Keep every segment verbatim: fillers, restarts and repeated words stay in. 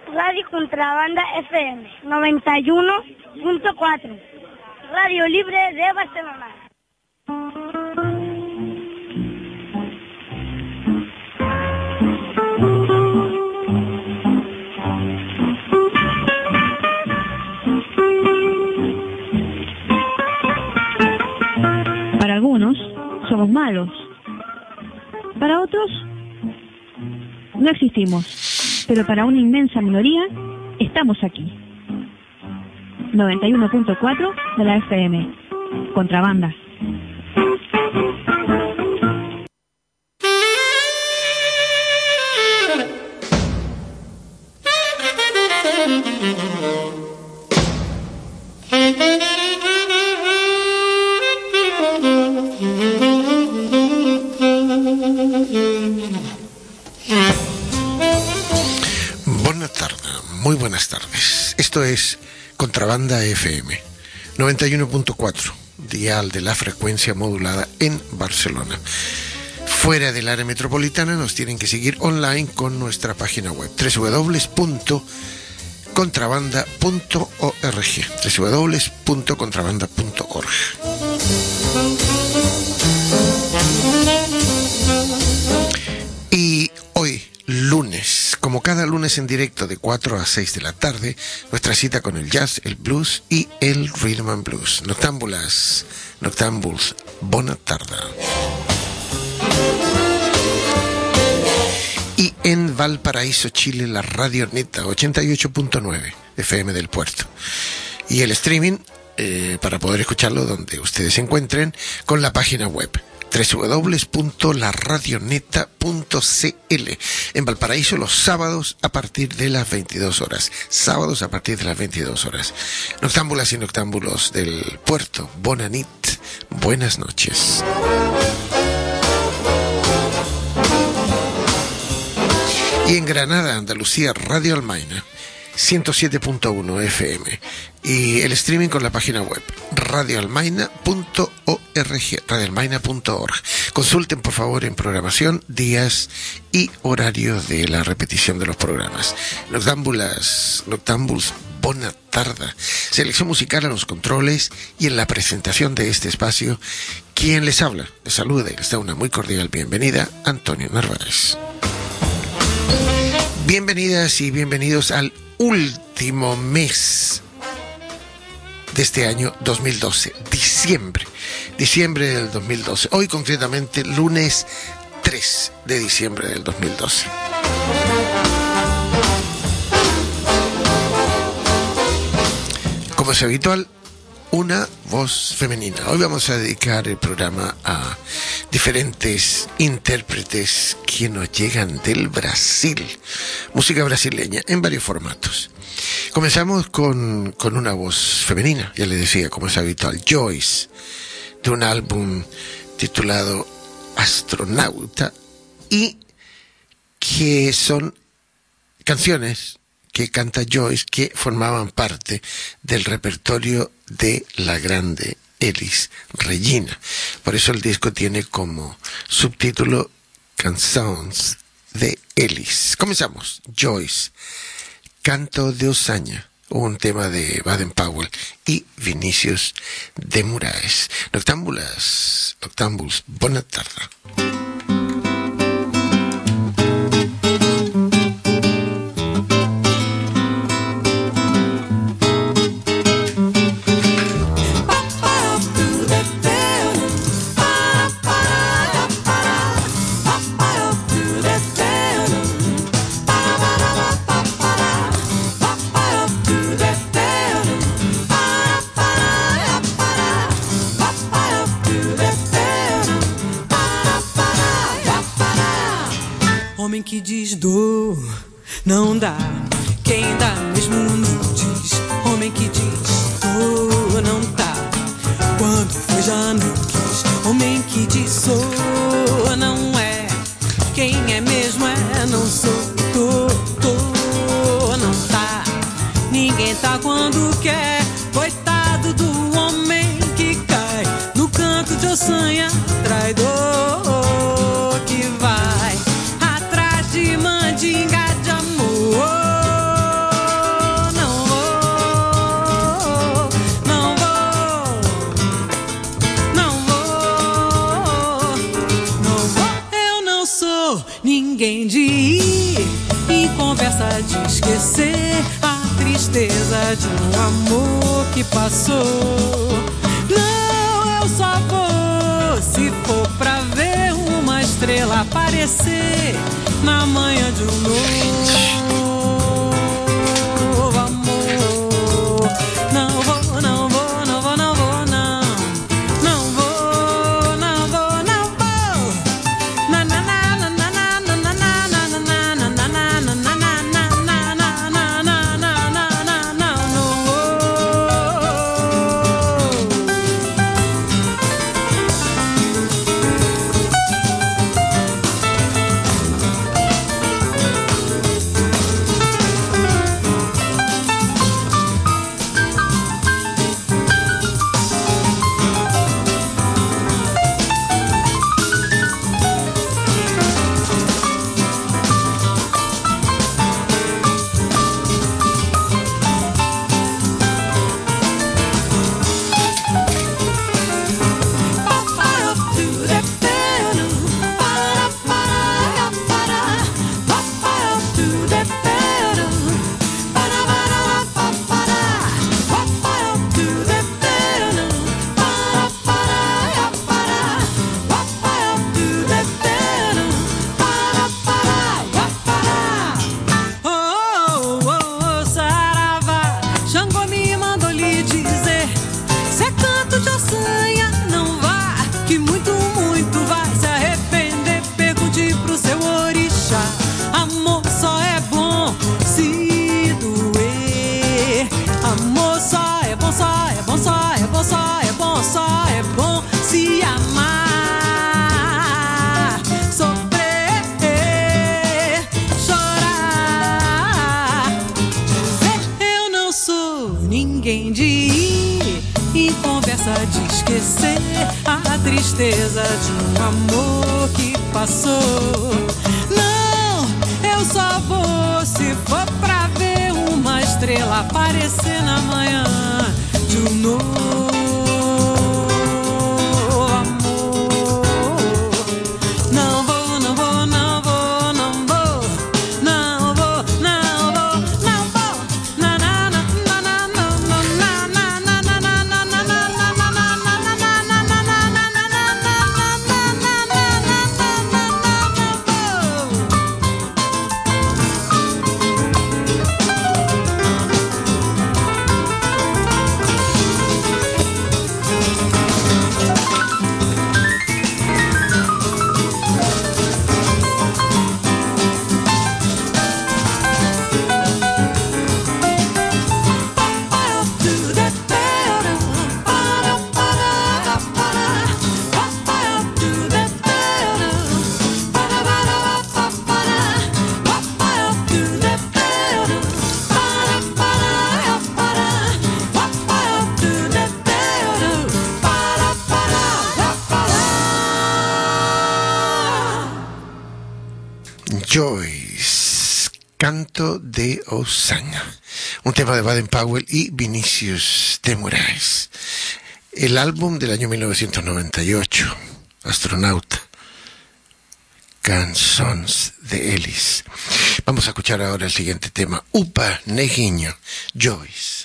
Radio Contrabanda F M noventa y uno punto cuatro, Radio Libre de Barcelona. Para algunos somos malos, para otros no existimos, pero para una inmensa minoría estamos aquí. noventa y uno punto cuatro de la F M, Contrabanda. Buenas tardes, muy buenas tardes. Esto es Contrabanda F M noventa y uno punto cuatro, dial de la frecuencia modulada en Barcelona. Fuera del área metropolitana nos tienen que seguir online con nuestra página web doble u doble u doble u punto contrabanda punto org, doble u doble u doble u punto contrabanda punto org. Y hoy, lunes, como cada lunes en directo de cuatro a seis de la tarde, nuestra cita con el jazz, el blues y el rhythm and blues. Noctámbulas, noctámbuls, bona tarda. Y en Valparaíso, Chile, la Radio Neta ochenta y ocho punto nueve F M del Puerto. Y el streaming, eh, para poder escucharlo donde ustedes se encuentren, con la página web doble u doble u doble u punto la radioneta punto c l. En Valparaíso los sábados a partir de las veintidós horas. Sábados a partir de las veintidós horas. Noctámbulas y noctámbulos del Puerto, bona nit, buenas noches. Y en Granada, Andalucía, Radio Almaina ciento siete punto uno F M y el streaming con la página web radio almaina punto org, radio almaina punto org. Consulten por favor en programación días y horarios de la repetición de los programas. Noctámbulas, noctámbuls, bona tarda. Selección musical a los controles y en la presentación de este espacio, quien les habla, les saluda y les da una muy cordial bienvenida, Antonio Narváez. Bienvenidas y bienvenidos al último mes de este año dos mil doce, diciembre, diciembre del dos mil doce, hoy concretamente lunes tres de diciembre del dos mil doce. Como es habitual, una voz femenina. Hoy vamos a dedicar el programa a diferentes intérpretes que nos llegan del Brasil, música brasileña en varios formatos. Comenzamos con, con una voz femenina, ya les decía, como es habitual, Joyce, de un álbum titulado Astronauta, y que son canciones que canta Joyce que formaban parte del repertorio de la grande Elis Regina. Por eso el disco tiene como subtítulo Canções de Elis. Comenzamos. Joyce, Canto de Osaña, un tema de Baden-Powell y Vinícius de Moraes. Noctámbulas, noctámbuls, bona tarda. Homem que diz dor, não dá. Quem dá mesmo não diz. Homem que diz dor, não dá. Quando foi já não quis. Homem que diz sou, não é. Quem é mesmo é, não sou. Tô, tô, não tá. Ninguém tá quando quer. Coitado do homem que cai no canto de Ossanha, traidor que vai atrás de mandinga de amor. tristeza de um amor que passou. Não, eu só vou se for pra ver uma estrela aparecer na manhã de um novo amor. Não vou, não vou, não vou, não vou, não. Não vou, não vou, não vou. Na na na na na na na na na na na na na na na na tristeza de um amor que passou. Não, eu só vou se for pra ver uma estrela aparecer na manhã de um novo amor. Não vou, não vou, não vou, não vou, não vou, não vou, não vou. Na na na na na na na na na na na na na na. Joyce, Canto de Osaña, un tema de Baden Powell y Vinicius de Moraes. El álbum del año mil novecientos noventa y ocho, Astronauta, Cançons de Elis. Vamos a escuchar ahora el siguiente tema, Upa Neguinho, Joyce.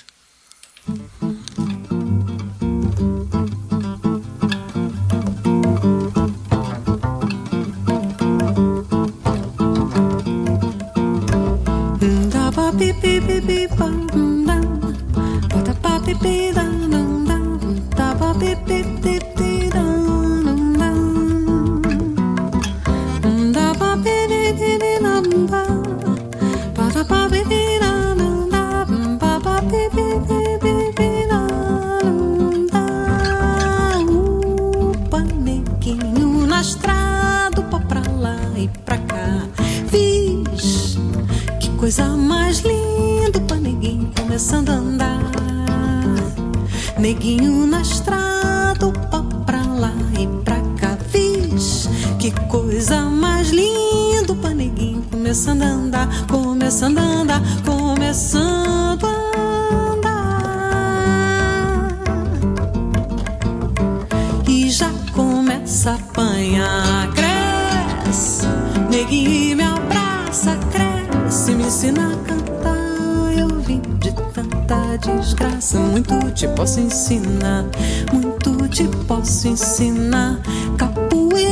Coisa mais linda, pra neguinho começando a andar. Neguinho na estrada, opa, pra lá e pra cá. Viz, que coisa mais linda, pra neguinho começando a andar. Começando a andar, começando a andar. E já começa a apanhar, cresce. Neguinho me abraça, cresce. Se me ensina a cantar, eu vim vim de tanta desgraça. Muito te posso ensinar, muito te posso ensinar. Capoeira,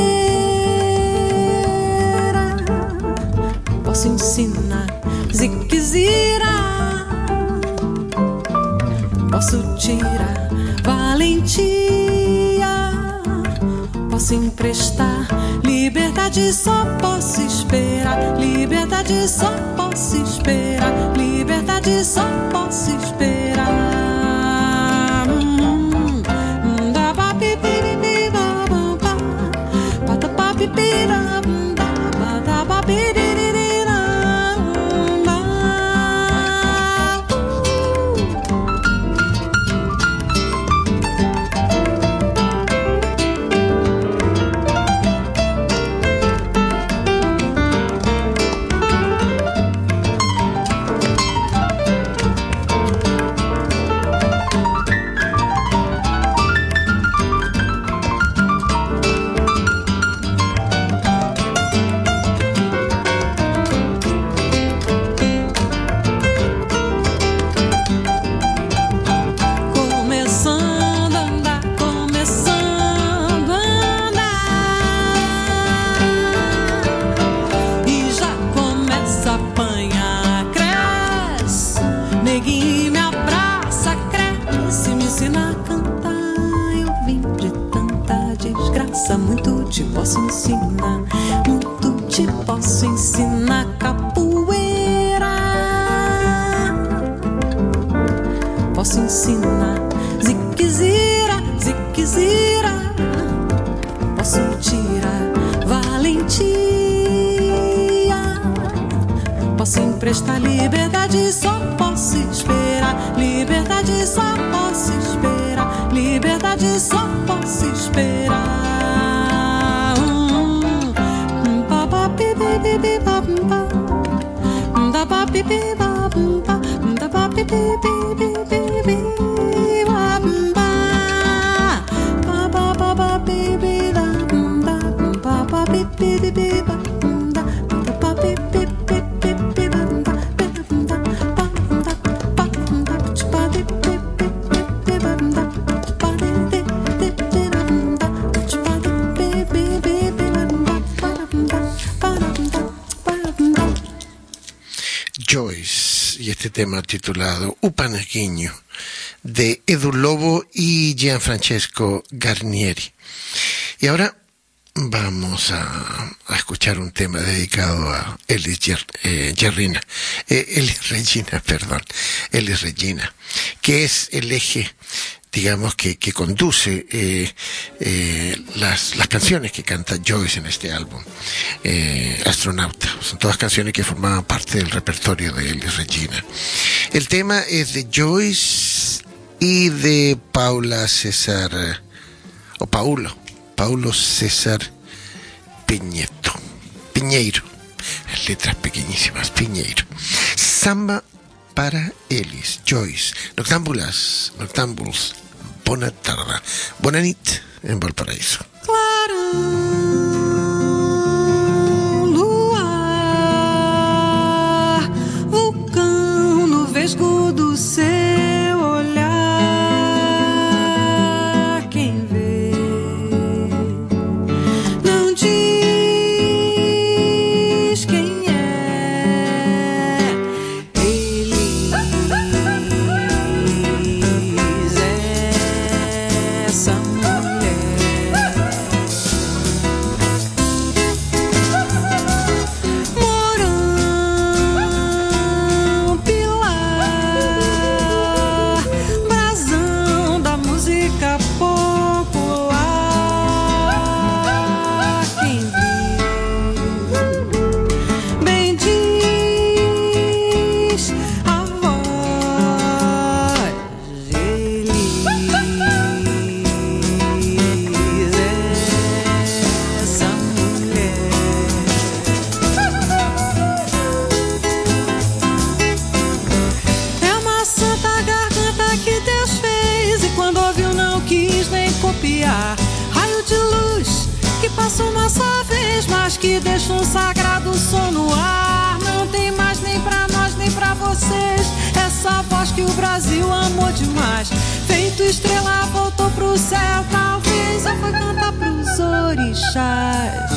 posso ensinar. Ziquezira, posso tirar. Valentia, posso emprestar. Liberdade só posso esperar. Liberdade só posso esperar. Liberdade só posso esperar. Da ba bi bi bi ba ba ba, ba da ba bi bi da ba da ba bi di di di da ba. Muito te posso ensinar, muito te posso ensinar. Capoeira, posso ensinar. Ziquezira, ziquezira, posso tirar. Valentia, posso emprestar. Liberdade só posso esperar. Liberdade só posso esperar. Liberdade só posso esperar. Da ba bi bi ba ba, da ba bi bi bi bi bi ba ba, ba ba ba ba bi bi da da, ba ba bi bi bi ba da, da ba bi bi bi bi ba da, da ba da ba da, ba bi bi bi ba da, ba di di di di da, ba di bi bi bi ba da, ba da ba. Joyce y este tema titulado Upaneguinho de Edu Lobo y Gianfrancesco Garnieri. Y ahora vamos a, a escuchar un tema dedicado a Elis Ger, eh, Gerrina, eh, Elis Regina, perdón, Elis Regina, que es el eje, digamos, que, que conduce eh, eh, las, las canciones que canta Joyce en este álbum, eh, Astronauta. Son todas canciones que formaban parte del repertorio de Elis Regina. El tema es de Joyce y de Paula César, o Paulo, Paulo César Piñeto, Piñeiro, letras pequeñísimas, Piñeiro. Samba para Elis, Joyce, Noctámbulas, Noctámbuls, bona tarda, bona nit en Valparaíso. Clarão, luar, vulcão no vesgo do seu olhar. Quem vê não diz quem é. Elis é essa mulher. Morão, pilar, brasão da música popular. Quem viu bem diz a voz. Elis é essa mulher. É uma santa garganta que Deus fez, e quando ouviu não quis nem copiar. Raio de luz que passa uma só vez, mas que deixa um sagrado som no ar. Não tem mais nem pra nós nem pra vocês essa Brasil amou demais. Feito estrela, voltou pro céu. Talvez eu fui cantar pros orixás.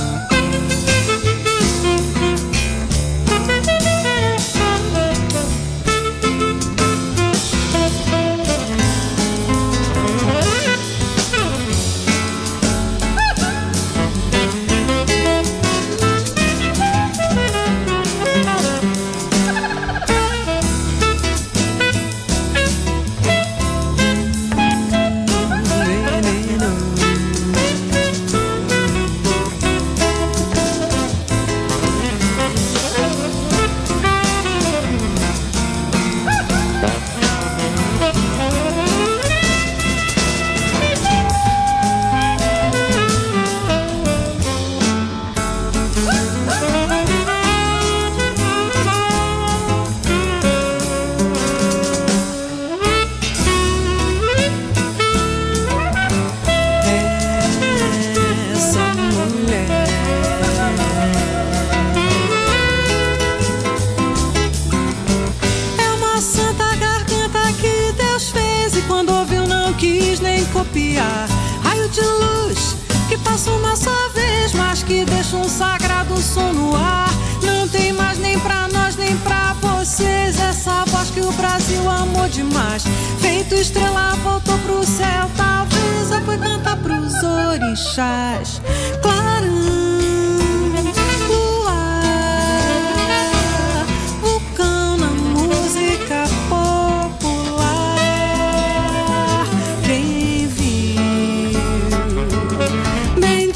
Raio de luz que passa uma só vez, mas que deixa um sagrado som no ar. Não tem mais nem pra nós nem pra vocês. Essa voz que o Brasil amou demais. Feito estrela, voltou pro céu. Talvez eu fui cantar pros orixás. Clarão, luar, vulcão na música popular. Quem viu, bem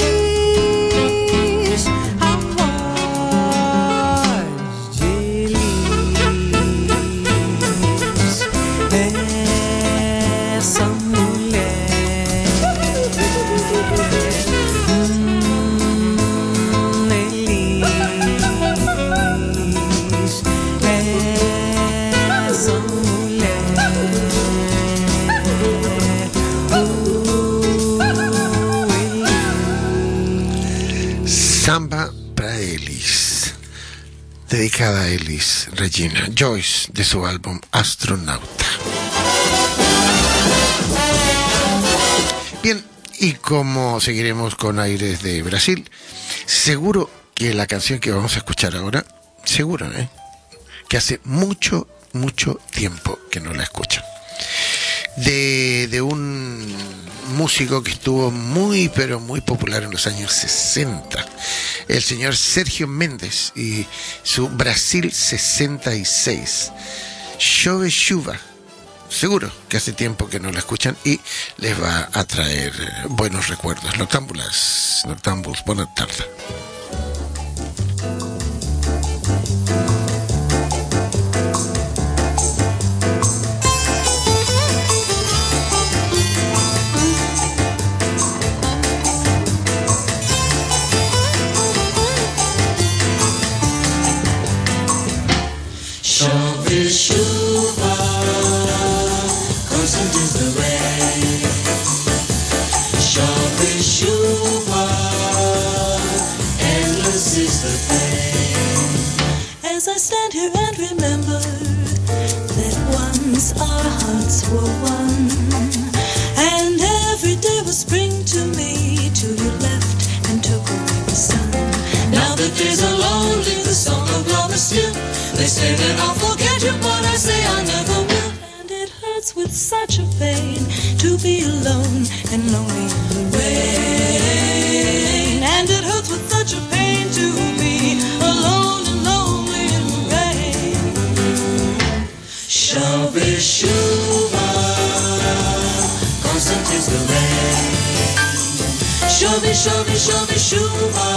diz a voz de Elis. Essa mulher, hum, Elis. Essa mulher, Samba para Elis, dedicada a Elis Regina Joyce, de su álbum Astronauta. Bien, y como seguiremos con aires de Brasil, seguro que la canción que vamos a escuchar ahora, seguro, ¿eh? que hace mucho, mucho tiempo que no la escuchan. De, de un músico que estuvo muy, pero muy popular en los años sesenta, el señor Sergio Méndez y su Brasil sesenta y seis, Chove Chuva. Seguro que hace tiempo que no la escuchan y les va a traer buenos recuerdos. Noctámbulas, noctámbulos, buenas tardes. Chove chuva, constant is the rain. Chove chuva, endless is the pain. As I stand here and remember that once our hearts were one, and every day was spring to me till you left and took away the sun. Now the days are lonely, the song of love is still. They say that I'll forget you, but I say I never will. And it hurts with such a pain to be alone and lonely in the rain. And it hurts with such a pain to be alone and lonely in the rain. Chove chuva, constant is the rain. Chove, chove, chove chuva,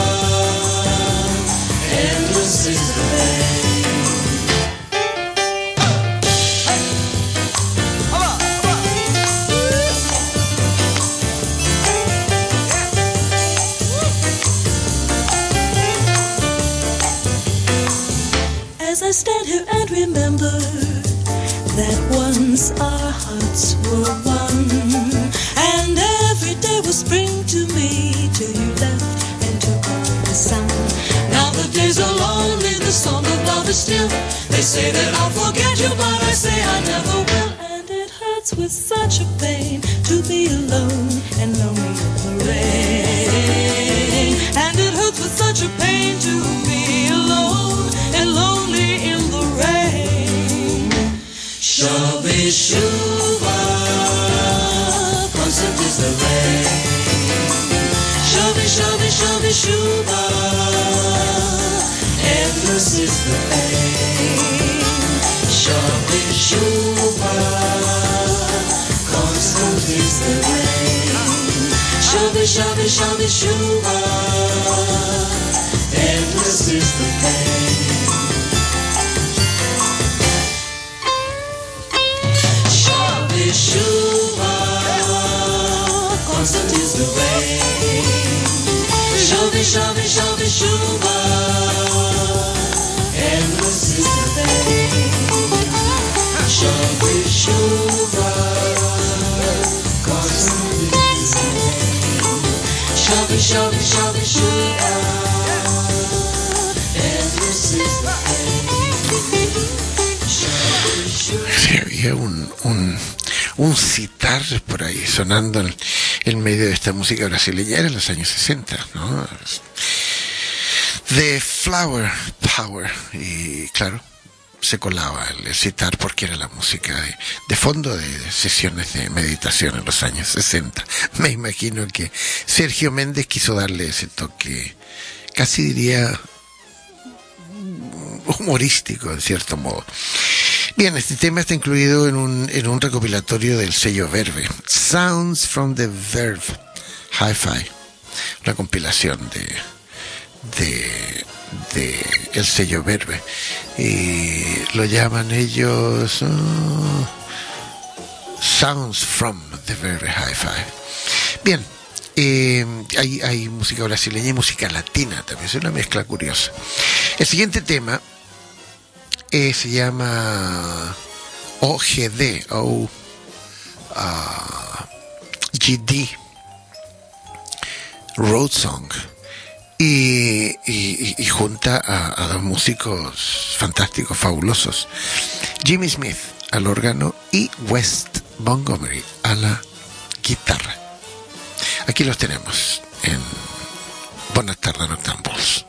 endless is the pain. As I stand here and remember that once our hearts were one, and every day was spring to me till you left and took away the sun. Now the days are lonely, the song of love is still. They say that I'll forget you, but I say I never will. hurts with such a pain to be alone and lonely in the rain. And it hurts with such a pain to be alone and lonely in the rain. Shove shuva, constant is the rain. Shove, shove, shove, shuva, endless is the pain. Shove shuva, constant is the rain. Shove, shove, shove, shuva, endless is the pain. Shove shuva, constant is the rain. Shove, shove, shove, shuva, endless is the pain. Shove shuva, constant is the rain. Shove, shove, shove, shuva, endless is the pain. Shove shuva. Sí, había un, un, un sitar por ahí sonando en, en medio de esta música brasileña en los años sesenta, ¿no? The Flower Power, y claro, se colaba el, el sitar porque era la música de, de fondo de, de sesiones de meditación en los años sesenta. Me imagino que Sergio Méndez quiso darle ese toque, casi diría humorístico en cierto modo. Bien, este tema está incluido en un, en un recopilatorio del sello Verve, Sounds from the Verve Hi-Fi, una compilación de, de, de el sello Verve, y lo llaman ellos uh, Sounds from the Verve Hi-Fi. Bien, eh, hay, hay música brasileña y música latina también, es una mezcla curiosa. El siguiente tema Eh, se llama O G D, O uh, G D, Road Song, y, y, y junta a, a dos músicos fantásticos, fabulosos, Jimmy Smith al órgano y West Montgomery a la guitarra. Aquí los tenemos en Buenas tardes, Noctambules.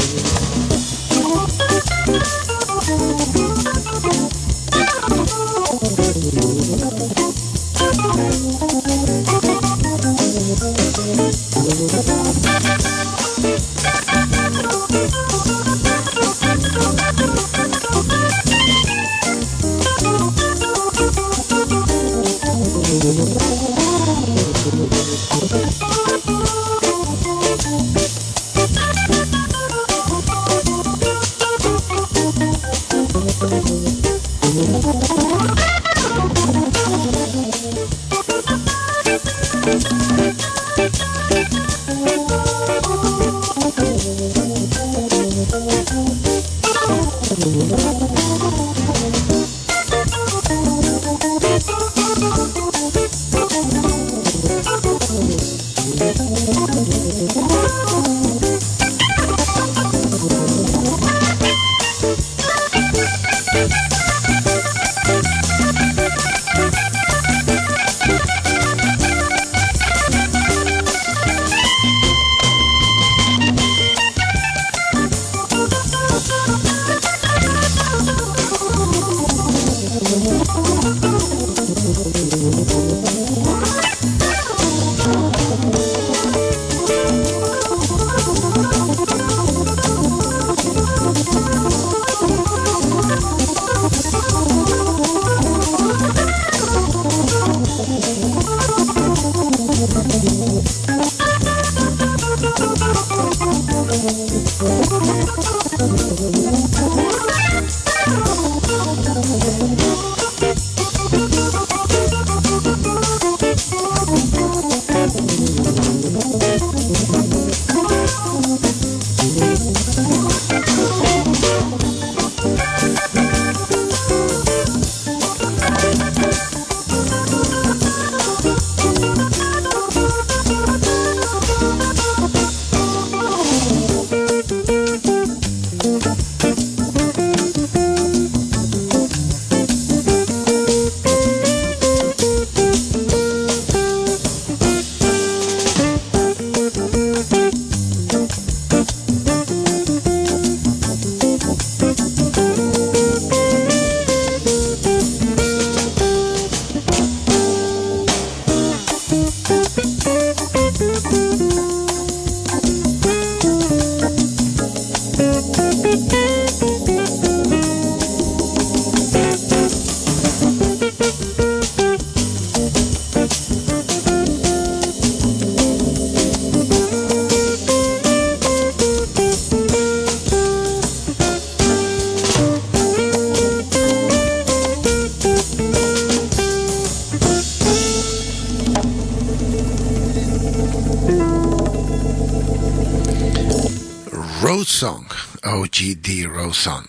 Rose Song, O G D Rose Song.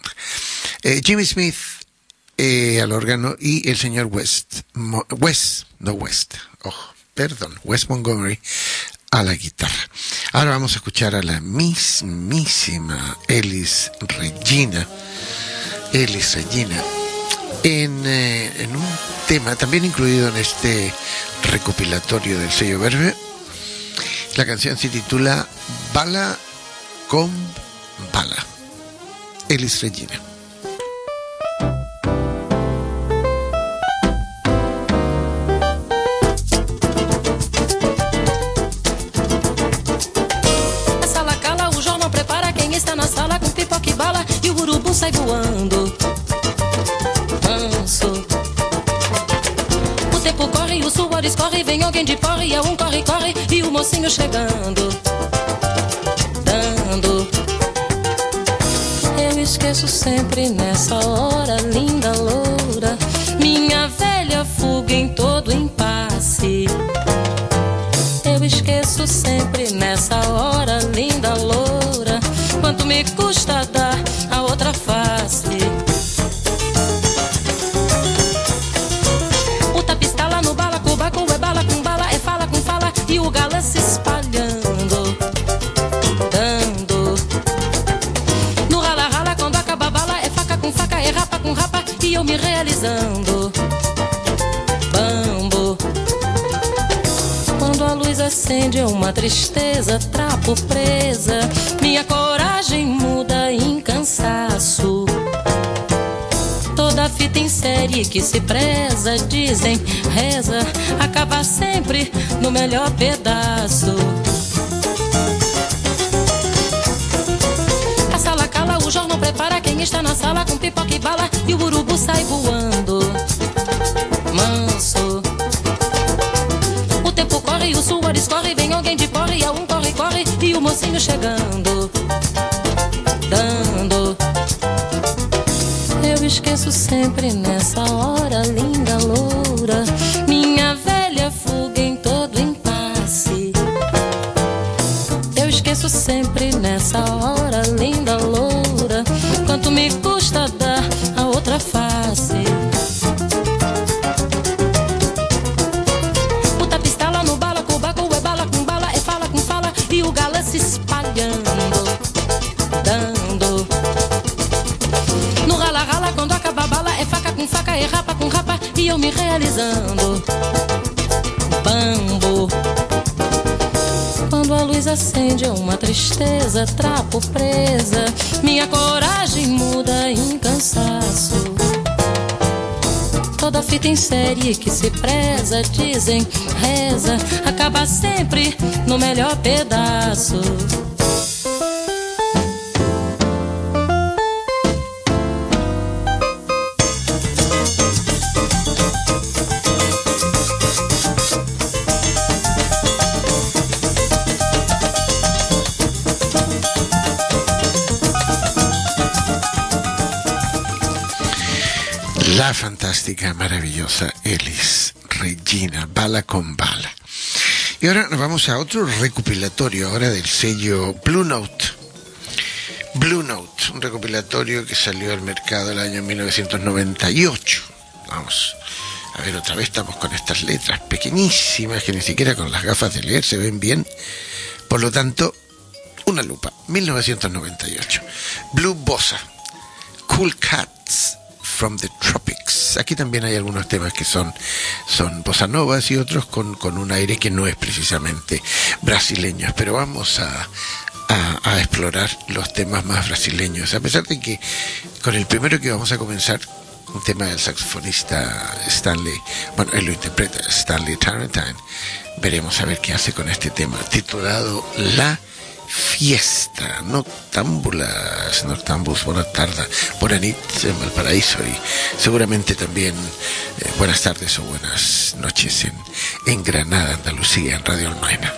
Eh, Jimmy Smith eh, al órgano y el señor West, Mo, West, no West, oh, perdón, Wes Montgomery a la guitarra. Ahora vamos a escuchar a la mismísima Elis Regina, Elis Regina, en, eh, en un tema también incluido en este recopilatorio del sello Verve. La canción se titula Bala con Bala. Elis Regina. A sala cala, o jornal prepara quem está na sala com pipoca e bala e o urubu sai voando. Manso. O tempo corre, o suor escorre, vem alguém de porre, é um corre, corre e o mocinho chegando. Eu esqueço sempre nessa hora, linda loura, minha velha fuga em todo impasse. Eu esqueço sempre nessa hora, linda loura, quanto me custa dar a outra face. O tapis tá lá no bala, cubaco é bala com bala, é fala com fala e o galã se espalhando. É rapa com rapa e eu me realizando. Bambo. Quando a luz acende uma tristeza, trapo presa. Minha coragem muda em cansaço. Toda fita em série que se preza, dizem, reza, acaba sempre no melhor pedaço. A sala cala, o jornal prepara quem está na sala com pipoca e bala e o urubu sai voando, manso. O tempo corre, o suor escorre, vem alguém de porre, e a um corre, corre e o mocinho chegando, dando. Eu esqueço sempre nessa hora, linda loura, minha velha fuga em todo impasse. Eu esqueço sempre nessa hora, linda loura, quanto me custa dar a outra face. O tapistala no bala, com baco, é bala com bala, é fala com fala, e o galã se espalhando, dando. No rala, rala, quando acaba a bala, é faca com faca, é rapa com rapa, e eu me realizando, bambo. Quando a luz acende uma tristeza, trapo presa, minha coragem muda em cansaço. Toda fita em série que se preza, dizem, reza, acaba sempre no melhor pedaço. La fantástica, maravillosa Elis Regina, Bala con Bala. Y ahora nos vamos a otro recopilatorio, ahora del sello Blue Note. Blue Note, un recopilatorio que salió al mercado el año mil novecientos noventa y ocho. Vamos a ver, otra vez estamos con estas letras pequeñísimas que ni siquiera con las gafas de leer se ven bien. Por lo tanto, una lupa. mil novecientos noventa y ocho. Blue Bossa, Cool Cats from the Tropics. Aquí también hay algunos temas que son, son bossa novas y otros con, con un aire que no es precisamente brasileño. Pero vamos a, a, a explorar los temas más brasileños. A pesar de que con el primero que vamos a comenzar, un tema del saxofonista Stanley, bueno, él lo interpreta, Stanley Tarantine. Veremos a ver qué hace con este tema, titulado La Fiesta. Noctámbulas, noctámbulos, buenas tardes, buenas noches en Valparaíso y seguramente también eh, buenas tardes o buenas noches en, en Granada, Andalucía, en Radio Almaena.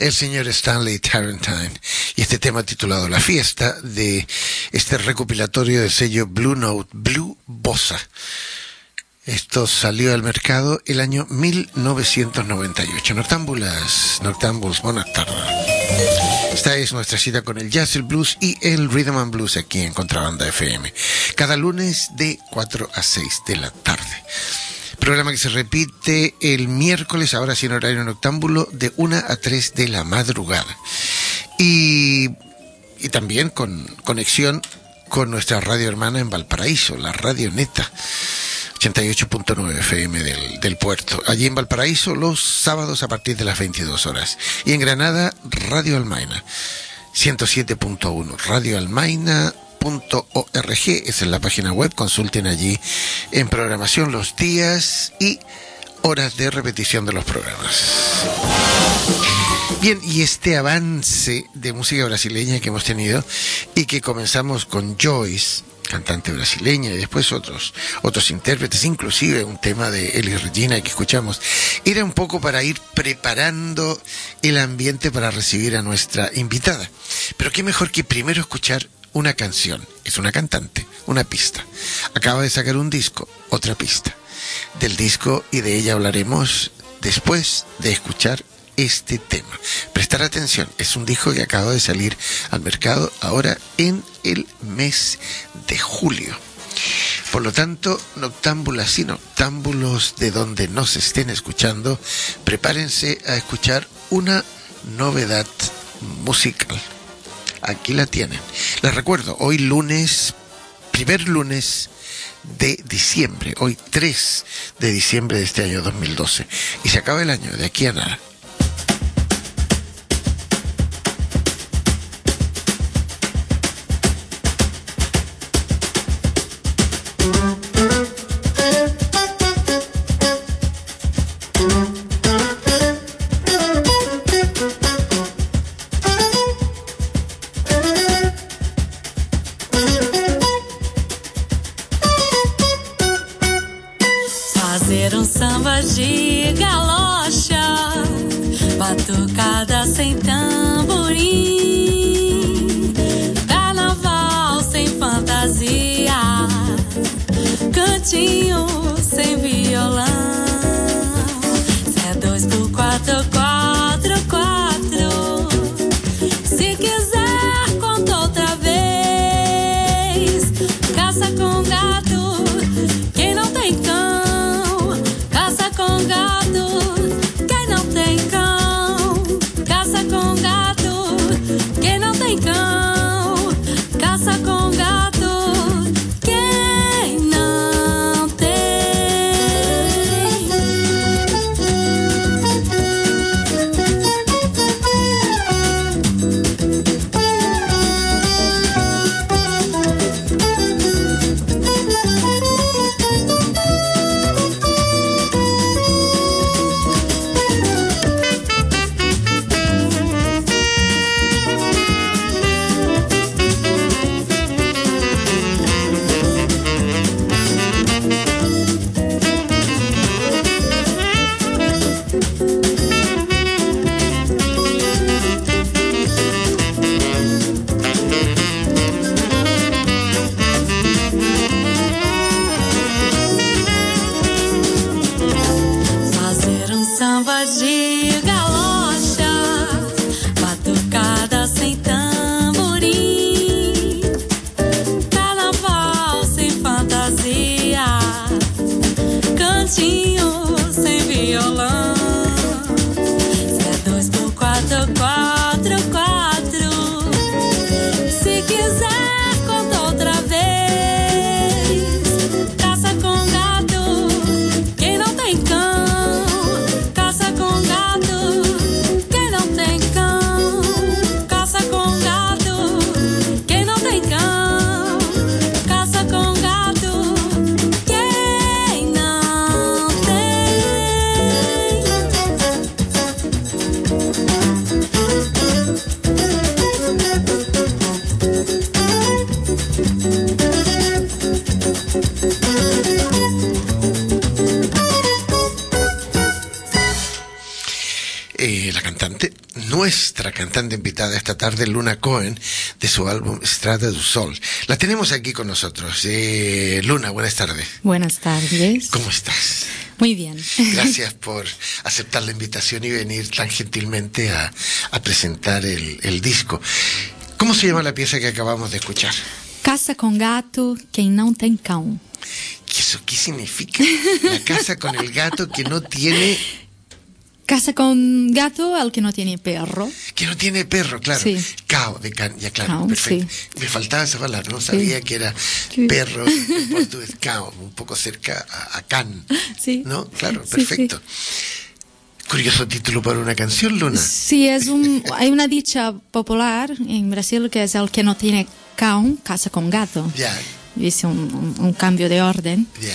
el señor Stanley Tarantine, y este tema titulado La Fiesta, de este recopilatorio del sello Blue Note, Blue Bossa. Esto salió al mercado el año mil novecientos noventa y ocho. Noctámbulas, noctámbulos, buenas tardes. Esta es nuestra cita con el jazz, el blues y el rhythm and blues aquí en Contrabanda F M. Cada lunes de cuatro a seis de la tarde. Programa que se repite el miércoles, ahora sí en horario noctámbulo, de una a tres de la madrugada. Y, y también con conexión con nuestra radio hermana en Valparaíso, la Radio Neta, ochenta y ocho punto nueve F M del, del puerto. Allí en Valparaíso los sábados a partir de las veintidós horas. Y en Granada, Radio Almaina, ciento siete punto uno. Radio Almaina punto org, esa es la página web, consulten allí en programación los días y horas de repetición de los programas. Bien, y este avance de música brasileña que hemos tenido y que comenzamos con Joyce, cantante brasileña, y después otros otros intérpretes, inclusive un tema de Elis Regina que escuchamos, era un poco para ir preparando el ambiente para recibir a nuestra invitada. Pero qué mejor que primero escuchar una canción. Es una cantante, una pista. Acaba de sacar un disco, otra pista. Del disco y de ella hablaremos después de escuchar este tema. Prestar atención, es un disco que acaba de salir al mercado ahora en el mes de julio. Por lo tanto, noctámbulas y noctámbulos de donde nos estén escuchando, prepárense a escuchar una novedad musical. Aquí la tienen. Les recuerdo, hoy lunes, primer lunes de diciembre, hoy tres de diciembre de este año dos mil doce, y se acaba el año, de aquí a nada. Caça com gato, nuestra cantante invitada esta tarde, Luna Cohen, de su álbum Strada do Sol. La tenemos aquí con nosotros. Eh, Luna, buenas tardes. Buenas tardes. ¿Cómo estás? Muy bien. Gracias por aceptar la invitación y venir tan gentilmente a, a presentar el, el disco. ¿Cómo se llama la pieza que acabamos de escuchar? Casa con gato, quien no tem cão. ¿Qué, eso, ¿Qué significa? La casa con el gato que no tiene... Casa con gato al que no tiene perro. Que no tiene perro, claro. Sí. Cao, de can, ya claro, Cao, perfecto. sí. Me faltaba esa palabra, no sabía Sí. que era Sí. perro en portugués, cao, un poco cerca a, a can. Sí. ¿No? Claro, Sí, perfecto. Curioso título para una canción, Luna. Sí, es un, hay una dicha popular en Brasil que es el que no tiene cão, casa con gato. Ya, Hice un, un, un cambio de orden. ya.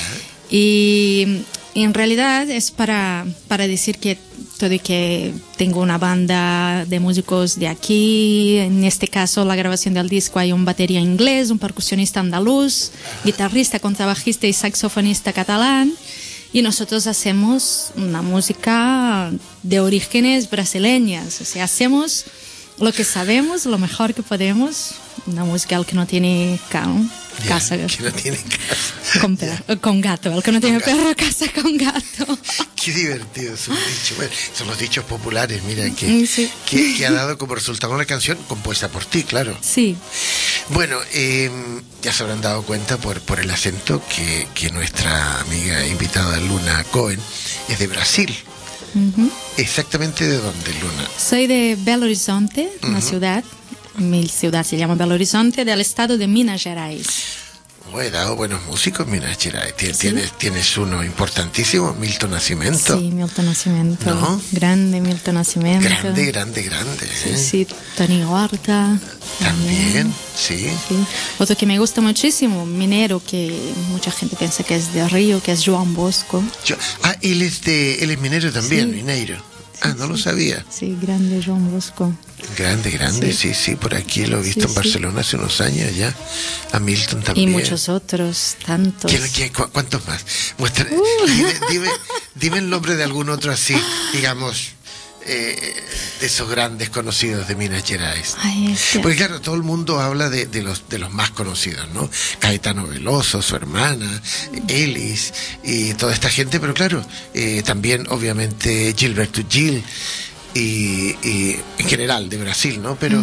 Y en realidad es para, para decir que todo y que tengo una banda de músicos de aquí, en este caso la grabación del disco hay un batería inglés, un percusionista andaluz, guitarrista, contrabajista y saxofonista catalán, y nosotros hacemos una música de orígenes brasileñas, o sea, hacemos lo que sabemos, lo mejor que podemos, una música al que no tiene cão, Ya, casa que no tiene casa. con, perro, con gato, el que no tiene gato. perro, casa con gato. Qué divertido es un dicho. Bueno, son los dichos populares, mira, que, Sí. que, que ha dado como resultado una canción compuesta por ti, claro. Sí, Bueno, eh, ya se habrán dado cuenta por, por el acento que, que nuestra amiga invitada Luna Cohen es de Brasil. ujú. ¿Exactamente de dónde, Luna? Soy de Belo Horizonte, una ciudad, mi ciudad se llama Belo Horizonte, del estado de Minas Gerais. Oh, he dado buenos músicos, Minas Gerais. Tien- Sí. Tienes, tienes uno importantísimo, Milton Nascimento. Sí, Milton Nascimento, ¿No? grande Milton Nascimento. Grande, grande, grande. Sí, ¿eh? sí, Tony Horta. También, sí. Sí. Otro que me gusta muchísimo, minero, que mucha gente piensa que es de Río, que es João Bosco. Yo- ah, él es, de, él es minero también, Sí. mineiro. Ah, no lo sabía. Sí, grande João Bosco. Grande, grande, sí, sí, por aquí lo he visto Sí, en sí. Barcelona hace unos años ya. A Milton Y también. muchos otros, tantos. ¿Quién- quién- cu- ¿Cuántos más? Muestra, Uh. dime, dime, dime el nombre de algún otro así, digamos, eh, de esos grandes conocidos de Minas Gerais. Ay, es que- Porque claro, todo el mundo habla de, de los de los más conocidos, ¿no? Caetano Veloso, su hermana, Elis y toda esta gente, pero claro, eh, también obviamente Gilberto Gil y, y en general de Brasil, ¿no? Pero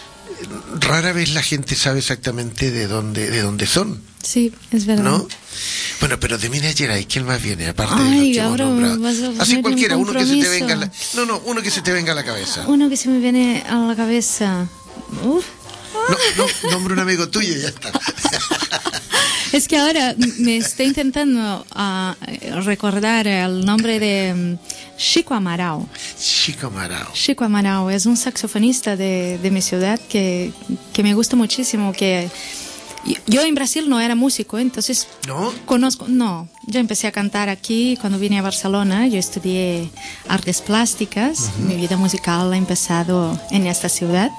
Mm. rara vez la gente sabe exactamente de dónde de dónde son, Sí, es verdad. ¿no? Bueno, pero de Minas Gerais, ¿quién más viene? Aparte Ay, de los que hemos ahora me nombrado. vas a Así poner cualquiera, un uno que se te compromiso. venga a la... No, no, uno que se te venga a la cabeza. Uno que se me viene a la cabeza. Uf. No, no, nombre un amigo tuyo y ya está. Es que ahora me estoy intentando ah, recordar el nombre de mm, Chico Amaral. Chico Amaral. Chico Amaral es un saxofonista de, de mi ciudad que, que me gusta muchísimo. Que yo en Brasil no era músico, entonces ¿No? conozco. No, yo empecé a cantar aquí cuando vine a Barcelona. Yo estudié artes plásticas. Mi vida musical ha empezado en esta ciudad.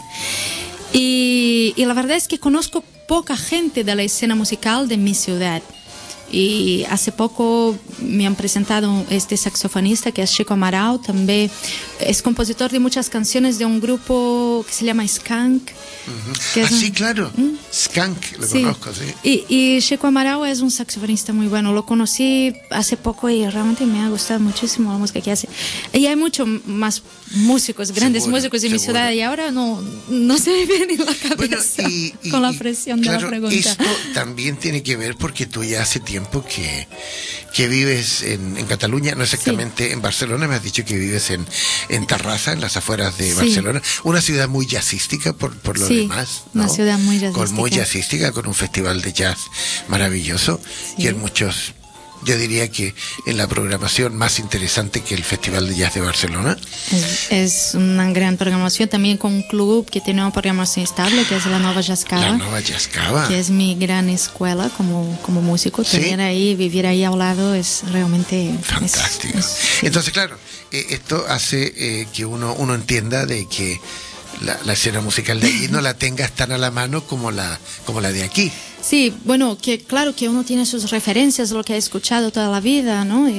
Y, y la verdad es que conozco poca gente de la escena musical de mi ciudad. Y hace poco me han presentado este saxofonista que es Chico Amaral, también es compositor de muchas canciones de un grupo que se llama Skank. que Ah, es un- sí, claro. ¿Mm? Skank, lo Sí. conozco, sí. Y, y Chico Amaral es un saxofonista muy bueno. Lo conocí hace poco y realmente me ha gustado muchísimo la música que hace. Y hay muchos más músicos, grandes Seguro, músicos en mi seguro. ciudad y ahora no, no se me viene en la cabeza Bueno, y, y- con la y, presión de claro, la pregunta. esto también tiene que ver porque tú ya hace tiempo que, que vives en, en Cataluña, no exactamente en Barcelona, me has dicho que vives en, en Tarrasa, en las afueras de Sí. Barcelona, una ciudad muy jazzística por, por lo Sí, demás, ¿no? una ciudad muy Con muy jazzística. jazzística, con un festival de jazz maravilloso, Sí. y en muchos... Yo diría que en la programación más interesante que el Festival de Jazz de Barcelona. Es, es una gran programación también con un club que tiene una programación estable que es la Nova Jazz Cava. La Nova Jazz Cava. Que es mi gran escuela como, como músico. ¿Sí? Tener ahí, vivir ahí al lado es realmente... es- Fantástico. es- sí. Entonces, claro, eh, esto hace eh, que uno, uno entienda de que la, la escena musical de allí no la tengas tan a la mano como la, como la de aquí. Sí, bueno, que claro que uno tiene sus referencias, lo que ha escuchado toda la vida, ¿no? Y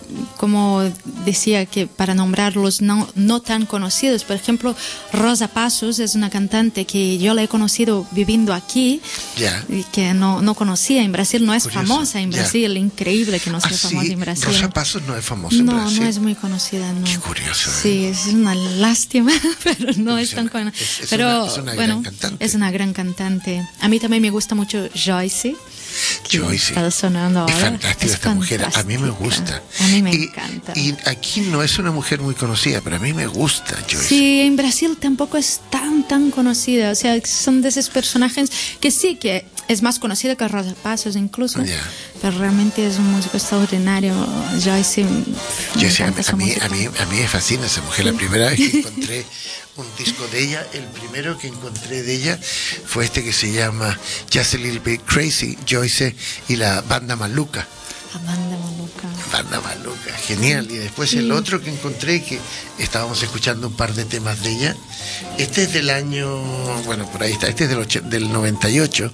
como decía, que para nombrarlos no, no tan conocidos, por ejemplo, Rosa Passos es una cantante que yo la he conocido viviendo aquí, Ya. y que no, no conocía en Brasil, no es Curioso. famosa en Ya. Brasil, increíble que no sea Ah, sí, famosa en Brasil. Rosa Passos no es famosa en No, Brasil. no es muy conocida, no. Qué curioso, ¿eh? Sí, es una lástima, pero no es, Es tan una- conocida. es- es Pero una- es una bueno, gran cantante. es una gran cantante. A mí también me gusta mucho Joyce. que Joyce. Está sonando Es ahora. fantástica Es esta mujer, a mí me fantástica. gusta. A mí me y, encanta. Y aquí no es una mujer muy conocida, pero a mí me gusta Joyce. Sí, en Brasil tampoco es tan, tan conocida. O sea, son de esos personajes que sí, que es más conocida que Rosa Passos incluso. Ya. Pero realmente es un músico extraordinario. Joyce, me Joyce, a, encanta mí, su a, mí, música. a, mí, a mí me fascina esa mujer. La primera vez que encontré un disco de ella, el primero que encontré de ella fue este que se llama Just a Little Bit Crazy, Joyce y la Banda Maluca. Amanda Maluca. Banda Maluca, genial. Y después el otro que encontré, que estábamos escuchando un par de temas de ella, este es del año, bueno, por ahí está, este es del, och- del noventa y ocho,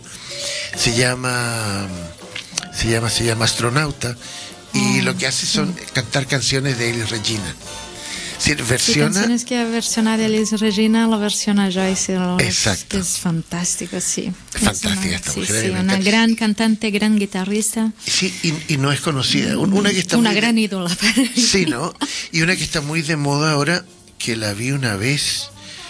se llama, se llama, se llama Astronauta, y lo que hace son cantar canciones de Elis Regina. Es decir, Sí, versiona, canciones que ha versionado Elis Regina, la versiona Joyce. lo- Exacto. Es fantástico, sí. Es fantástica una, esta sí, mujer, sí, a mí me una encanta. gran cantante, gran guitarrista. sí, y, y no es conocida. Un- Una que está Una muy de- gran ídola para mí. Sí, ¿no? Y una que está muy de moda ahora, que la vi una vez,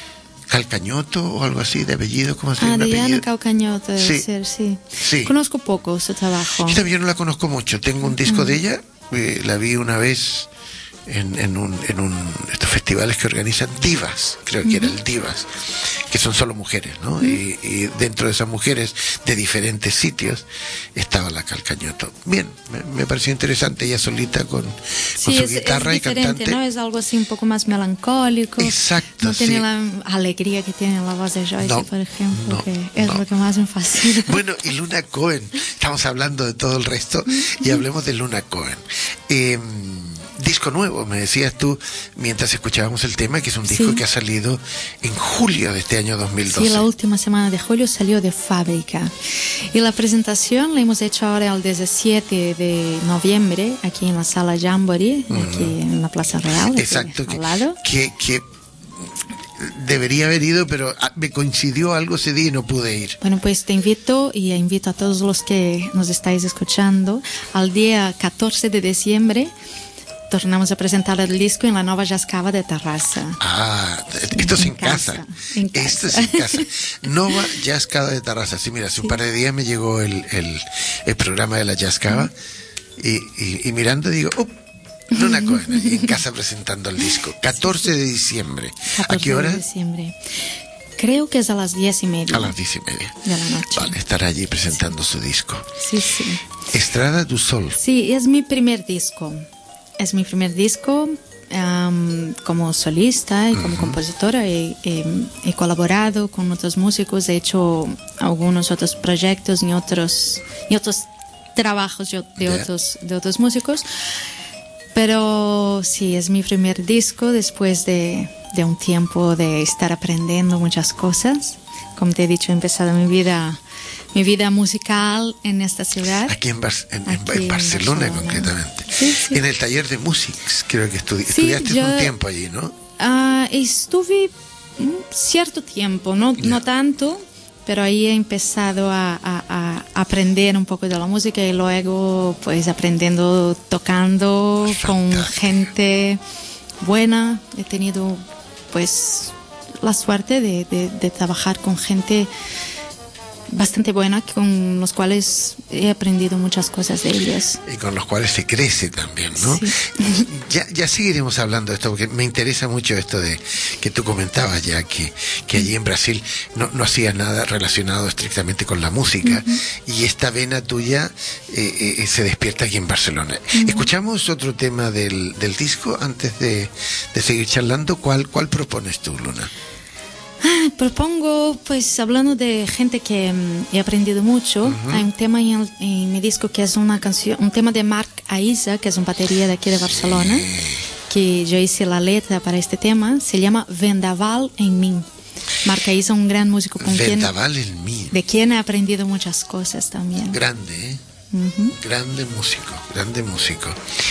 Calcañoto o algo así, de apellido, ¿cómo se Ah, llama? Diana Calcañoto debe Sí. ser, sí. Sí. Conozco poco su trabajo. Yo también no la conozco mucho. Tengo un disco de ella, eh, la vi una vez en, en un, en un estos festivales que organizan Divas, creo que era el Divas, que son solo mujeres, ¿no? y, y dentro de esas mujeres de diferentes sitios estaba la Calcañoto. Bien, me, me pareció interesante, ella solita con, con Sí, su es, guitarra es y diferente, cantante. ¿no? Es algo así un poco más melancólico. Exacto, No tiene sí. la alegría que tiene la voz de Joyce, No, por ejemplo, no, que es no. lo que más me fascina. Bueno, y Luna Cohen, estamos hablando de todo el resto y hablemos de Luna Cohen. Eh, disco nuevo, me decías tú mientras escuchábamos el tema, que es un disco Sí. que ha salido en julio de este año dos mil doce. Sí, la última semana de julio salió de fábrica. Y la presentación la hemos hecho ahora el diecisiete de noviembre, aquí en la sala Jamboree, aquí en la Plaza Real, aquí Exacto, que, al lado. que, que debería haber ido, pero ah, me coincidió algo ese día y no pude ir. Bueno, pues te invito y invito a todos los que nos estáis escuchando al día catorce de diciembre. Tornamos a presentar el disco en la Nova Jazz Cava de Terrassa. Ah, esto es en, En casa. casa, en Esto es casa. en casa. Nova Jazz Cava de Terraza. Sí, mira, hace un par de días me llegó el, el, el programa de la Jazz Cava y, y, y mirando digo, ¡oh! Luna Cohen, allí en casa presentando el disco. catorce de diciembre. ¿A catorce qué hora? de diciembre. Creo que es a las diez y media A las diez y media. de la noche. Vale, estará allí presentando su disco. Sí, sí. Estrada do Sol. Sí, es mi primer disco. Es mi primer disco um, como solista y como compositora. He, he, he colaborado con otros músicos, he hecho algunos otros proyectos y otros, y otros trabajos yo- de, Ya. otros, de otros músicos. Pero sí, es mi primer disco después de, de un tiempo de estar aprendiendo muchas cosas. Como te he dicho, he empezado mi vida, mi vida musical en esta ciudad. Aquí en, Bar- en, en- Aquí en en Barcelona, Barcelona. concretamente. Sí, sí. En el taller de Musics, creo que estudi- Sí, estudiaste yo- un tiempo allí, ¿no? Ah, estuve un cierto tiempo, no, Ya. no tanto, pero ahí he empezado a, a- a aprender un poco de la música y luego pues aprendiendo tocando con Fantástico. gente buena. He tenido pues la suerte de, de- de trabajar con gente bastante buena, con los cuales he aprendido muchas cosas de ellos. Y con los cuales se crece también, ¿no? Sí. Ya, ya seguiremos hablando de esto, porque me interesa mucho esto de que tú comentabas ya que, que allí en Brasil no, no hacías nada relacionado estrictamente con la música, y esta vena tuya eh, eh, se despierta aquí en Barcelona. Escuchamos otro tema del, del disco antes de, de seguir charlando. ¿Cuál, cuál propones tú, Luna? Ah, propongo, pues hablando de gente que mm, he aprendido mucho, hay un tema en, el- en mi disco que es una canción, un tema de Marc Aiza, que es un batería de aquí de Barcelona, que yo hice la letra para este tema, se llama Vendaval en mí. Marc Aiza, un gran músico con quien, Vendaval en mí. de quien he aprendido muchas cosas también. Grande, ¿eh? Ujú. Grande músico, grande músico.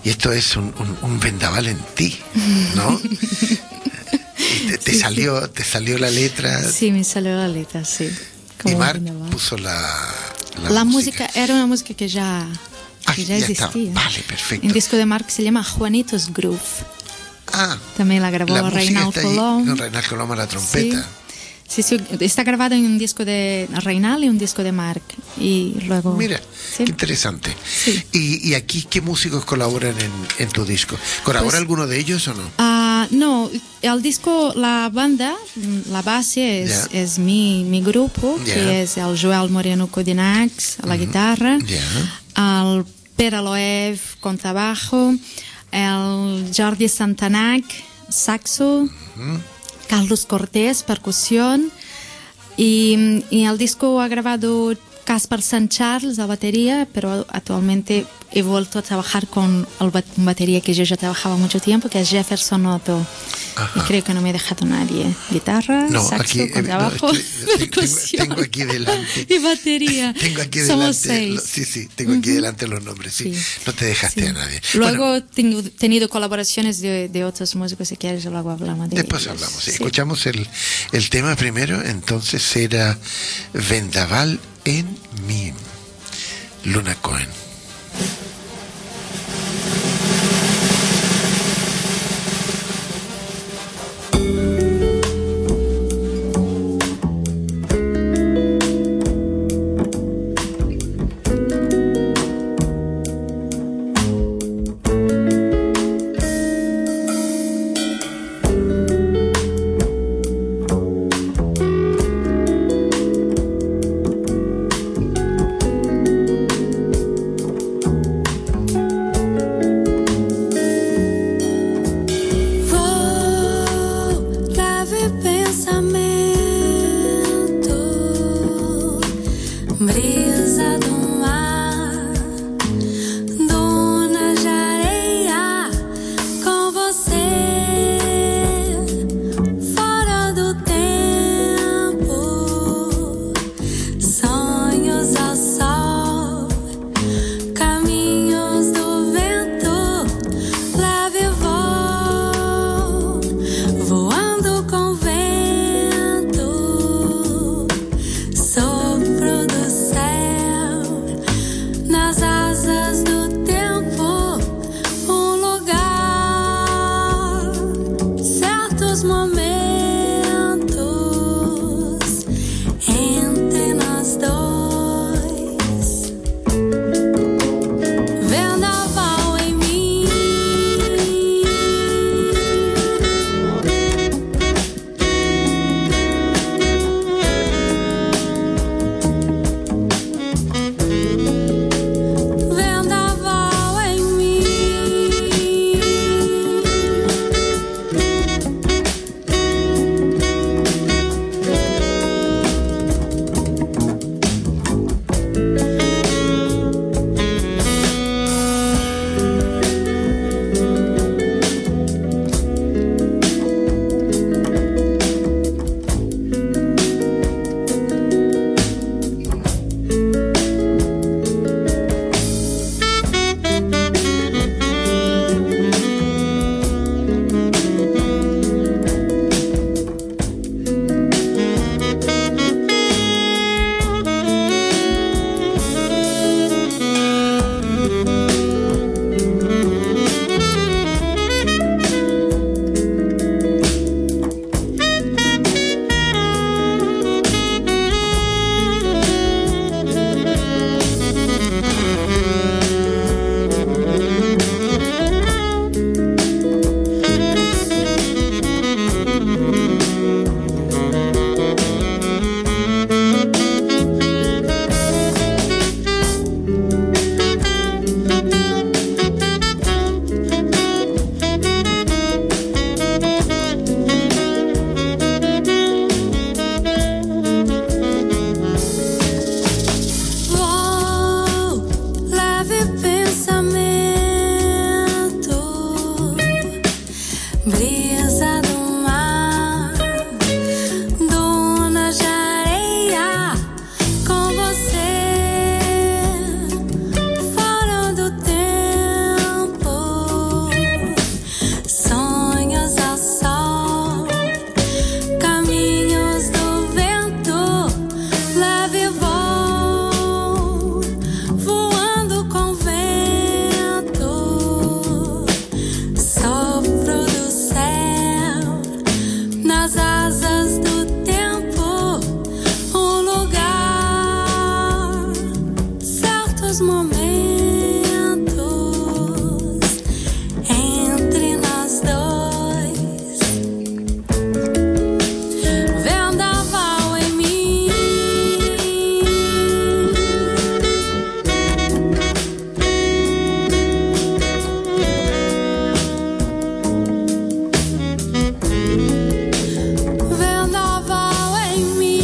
Y esto es un, un, un vendaval en ti, ¿no? te, te Sí, salió, sí. te salió la letra. Sí, me salió la letra, sí. Y Como Marc un vendaval. puso la, la, La música era una música que ya, Ah, que ya ya existía. estaba. Vale, perfecto. Un disco de Marc se llama Juanitos Groove. Ah, También la grabó la música Reinald está allí, Colom. con Reinald Colom a la trompeta. Sí, sí, está grabado en un disco de Reinald y un disco de Marc. Y luego. Mira, Sí. qué interesante. Sí. ¿Y, y aquí qué músicos colaboran en, en tu disco? ¿Colabora Pues- alguno de ellos o no? Ah, no, el disco, la banda, la base es, Ya. es mi, mi grupo, Ya. que es el Joel Moreno Codinacs a la guitarra, Ya. el Pere Loev contrabajo, el Jordi Santanac saxo, Carlos Cortés percusión, y, y el disco ha grabado Caspar San Charles a batería, pero actualmente he vuelto a trabajar con el bat- un batería que yo ya trabajaba mucho tiempo, que es Jefferson Otto. Y creo que no me ha dejado nadie. Guitarra, No, saxo, aquí, eh, no, contrabajo, estoy- tengo- percusión tengo aquí delante. y batería. Tengo aquí Somos delante, lo- seis. sí, sí, tengo aquí delante los nombres, sí. Sí. No te dejaste Sí. a nadie. Luego Bueno, tengo tenido colaboraciones de, de otros músicos, si quieres, luego hablamos de después ellos. hablamos. Sí. Escuchamos el, el tema primero, entonces era Vendaval en mí, Luna Cohen. Vou leve pensamento, brisa do mar, dunas de areia com você, fora do tempo, sonhos ao sol, caminhos do vento, leve voo, voando com vento, sopro do céu, os momentos entre nós dois. Vendaval em mim. Vendaval em mim.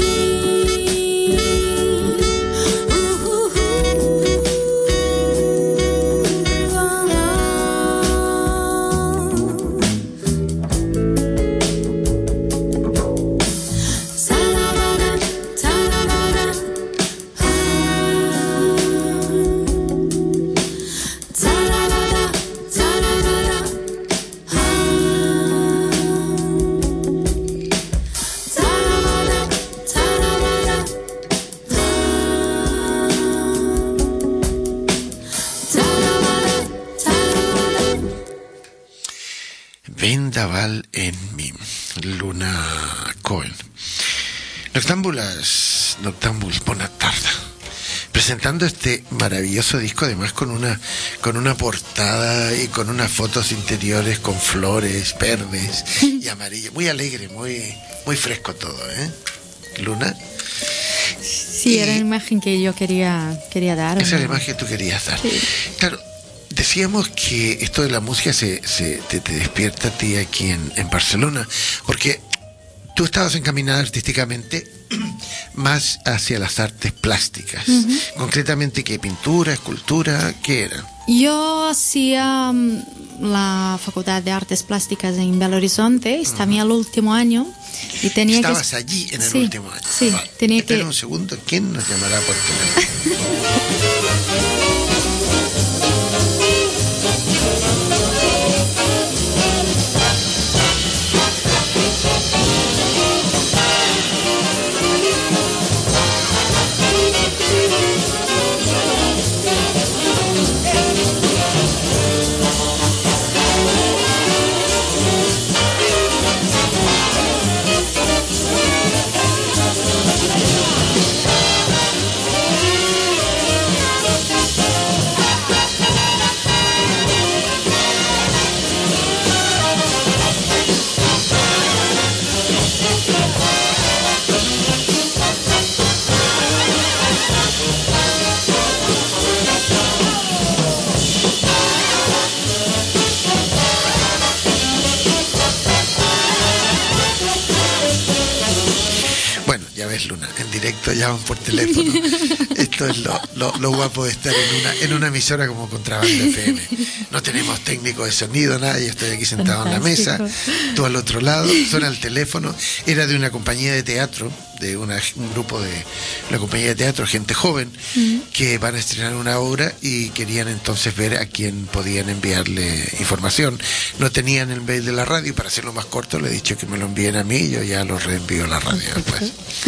Vendaval en mí, Luna Cohen. Noctámbulas, Noctámbuls, bona tarda. Presentando este maravilloso disco, además con una con una portada y con unas fotos interiores con flores verdes y amarillas, muy alegre, muy muy fresco todo, ¿eh? Luna. Sí, era la imagen que yo quería quería dar. Esa es la ¿no? imagen que tú querías dar. Sí. Claro, decíamos que esto de la música se, se te, te despierta a ti aquí en, en Barcelona, porque tú estabas encaminada artísticamente más hacia las artes plásticas. Uh-huh. Concretamente, ¿qué? ¿Pintura, escultura? ¿Qué era? Yo hacía um, la Facultad de Artes Plásticas en Belo Horizonte, estaba uh-huh. en el último año y tenía Estabas que... allí en el sí, último año. Sí, vale. tenía Espera que... un segundo, ¿quién nos llamará por teléfono? Luna, en directo, llaman por teléfono. Esto es lo, lo, lo guapo de estar en una, en una emisora como Contrabanda F M. No tenemos técnico de sonido, nada, yo estoy aquí sentado Fantástico. En la mesa, tú al otro lado, suena el teléfono, era de una compañía de teatro, de una, un grupo de una compañía de teatro, gente joven, uh-huh. que van a estrenar una obra y querían entonces ver a quién podían enviarle información. No tenían el mail de la radio, para hacerlo más corto le he dicho que me lo envíen a mí y yo ya lo reenvío a la radio después.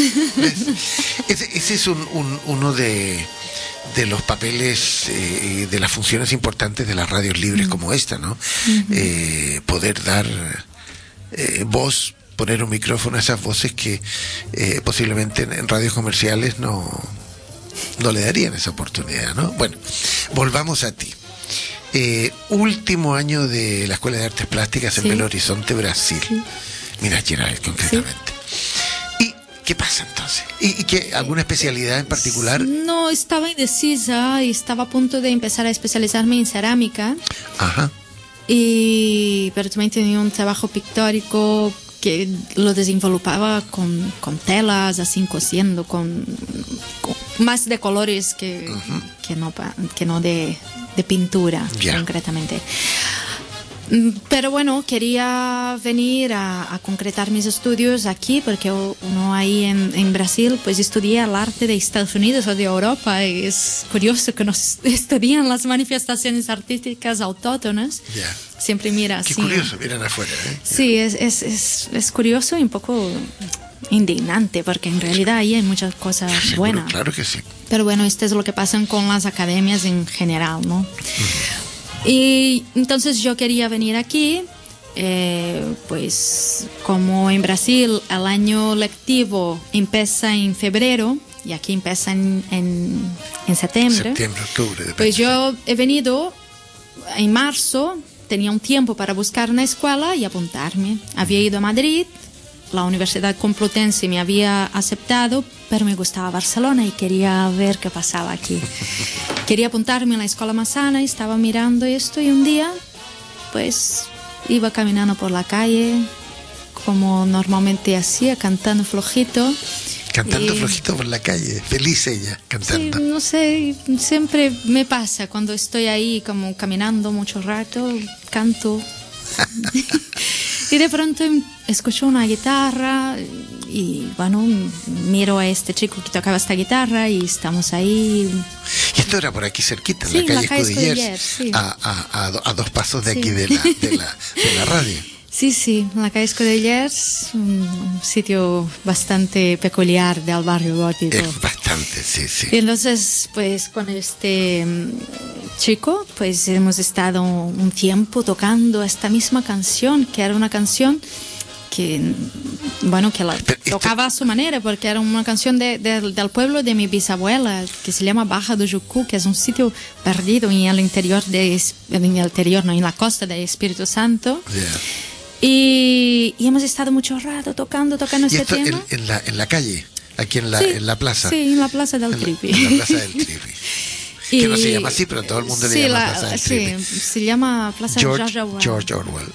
Ese, ese es un, un, uno de, de los papeles, eh, de las funciones importantes de las radios libres uh-huh. como esta, ¿no? Uh-huh. Eh, poder dar eh, voz, poner un micrófono a esas voces que eh, posiblemente en, en radios comerciales no, no le darían esa oportunidad, ¿no? Bueno, volvamos a ti. Eh, último año de la Escuela de Artes Plásticas en sí. Belo Horizonte, Brasil. Sí. Minas Gerais, concretamente. Sí. ¿Y qué pasa entonces? ¿Y, y qué, alguna especialidad en particular? No, estaba indecisa y estaba a punto de empezar a especializarme en cerámica. Ajá. Y, pero también tenía un trabajo pictórico que lo desenvolupaba con, con telas, así cosiendo, con, con más de colores que, uh-huh. que no, que no de, de pintura, yeah. concretamente. Pero bueno, quería venir a, a concretar mis estudios aquí, porque uno ahí en, en Brasil pues estudia el arte de Estados Unidos o de Europa, y es curioso que nos estudian las manifestaciones artísticas autóctonas. Yeah. Siempre mira así. Qué curioso, miran afuera, ¿eh? Sí, es, es, es, es curioso y un poco indignante, porque en realidad ahí hay muchas cosas Seguro, buenas. Claro que sí. Pero bueno, esto es lo que pasa con las academias en general, ¿no? Uh-huh. Y entonces yo quería venir aquí, eh, pues como en Brasil el año lectivo empieza en febrero, y aquí empieza en, en, en septiembre. Septiembre, octubre. Depende. Pues yo he venido en marzo, tenía un tiempo para buscar una escuela y apuntarme. Había ido a Madrid, la Universidad Complutense me había aceptado, pero me gustaba Barcelona y quería ver qué pasaba aquí. Quería apuntarme en la Escuela Massana y estaba mirando esto y un día, pues, iba caminando por la calle, como normalmente hacía, cantando flojito. Cantando y... flojito por la calle, feliz ella, cantando. Sí, no sé, siempre me pasa cuando estoy ahí como caminando mucho rato, canto. Y de pronto escucho una guitarra y bueno, miro a este chico que tocaba esta guitarra y estamos ahí. Y esto era por aquí cerquita, en sí, la calle, la calle Escudillers, Escudillers, sí. a, a, a, a dos pasos de sí. aquí de la, de, la, de la radio. Sí, sí, la calle Escudillers, un sitio bastante peculiar del barrio gótico. Es bastante, sí, sí. Y entonces, pues con este chico, pues hemos estado un tiempo tocando esta misma canción, que era una canción que, bueno, que la Pero tocaba esto... a su manera, porque era una canción de, de, del pueblo de mi bisabuela, que se llama Baja do Jucu, que es un sitio perdido en el interior, de, en el interior, no, en la costa del Espíritu Santo. Yeah. Y, y hemos estado mucho rato tocando, tocando ¿Y este esto tema. En, en, la, en la calle, aquí en la, Sí, en la plaza? Sí, en la plaza del en Tripi. La, en la plaza del Tripi. Y, que no se llama así, pero todo el mundo sí, le llama la, Plaza del sí, Tripi. se llama Plaza George, George Orwell. George Orwell.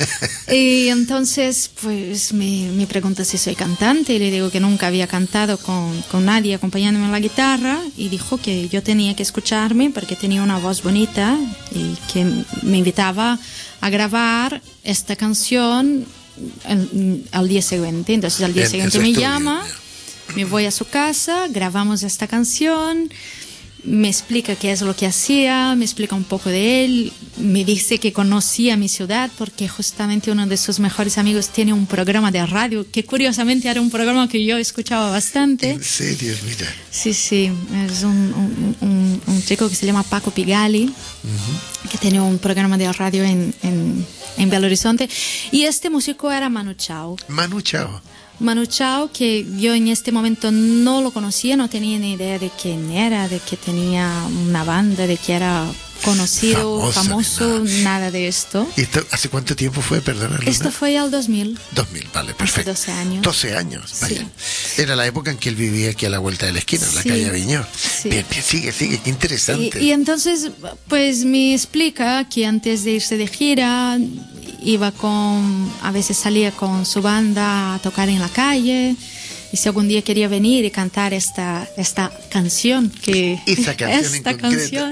Y entonces, pues me, me pregunta si soy cantante y le digo que nunca había cantado con, con nadie acompañándome en la guitarra y dijo que yo tenía que escucharme porque tenía una voz bonita y que me invitaba a grabar esta canción al, al día siguiente. Entonces al día En- siguiente en su me estudio, llama, ya. me voy a su casa, grabamos esta canción. Me explica qué es lo que hacía, me explica un poco de él, me dice que conocía mi ciudad porque justamente uno de sus mejores amigos tiene un programa de radio que curiosamente era un programa que yo escuchaba bastante. En serio, mira. Sí, sí, es un, un, un, un chico que se llama Paco Pigali, uh-huh. que tiene un programa de radio en, en, en Belo Horizonte. Y este músico era Manu Chao. Manu Chao. Manu Chao, que yo en este momento no lo conocía, no tenía ni idea de quién era, de que tenía una banda, de que era conocido, Famoso, famoso, nada. nada de esto. ¿Y esto, hace cuánto tiempo fue, perdona? Esto fue al dos mil. dos mil, vale, perfecto. Hace doce años. doce años, vaya. Sí. Era la época en que él vivía aquí a la vuelta de la esquina, en la Sí, calle Aviñón. sí. Bien, bien, sigue, sigue, qué interesante. Y, y entonces, pues me explica que antes de irse de gira, iba con, a veces salía con su banda a tocar en la calle. Y si algún día quería venir y cantar esta, esta canción, que Esa canción esta en concreto. canción.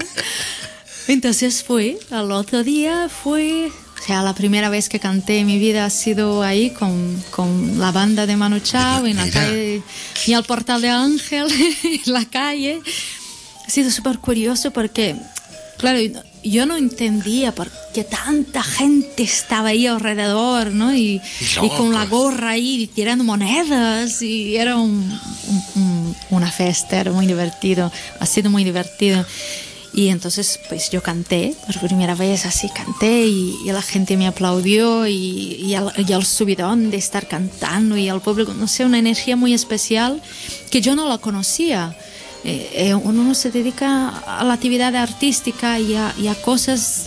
Entonces fui, al otro día fui, o sea, la primera vez que canté en mi vida ha sido ahí con, con la banda de Manu Chao, en la Mira. calle, y al Portal de Ángel, en la calle. Ha sido súper curioso porque, claro, yo no entendía por qué tanta gente estaba ahí alrededor, ¿no? Y, y con la gorra ahí tirando monedas, y era un, un, un, una fiesta, era muy divertido, ha sido muy divertido. Y entonces pues yo canté por primera vez, así canté y, y la gente me aplaudió y, y, al, y al subidón de estar cantando y al público, no sé, una energía muy especial que yo no la conocía. Eh, eh, uno se dedica a la actividad artística y a, y a cosas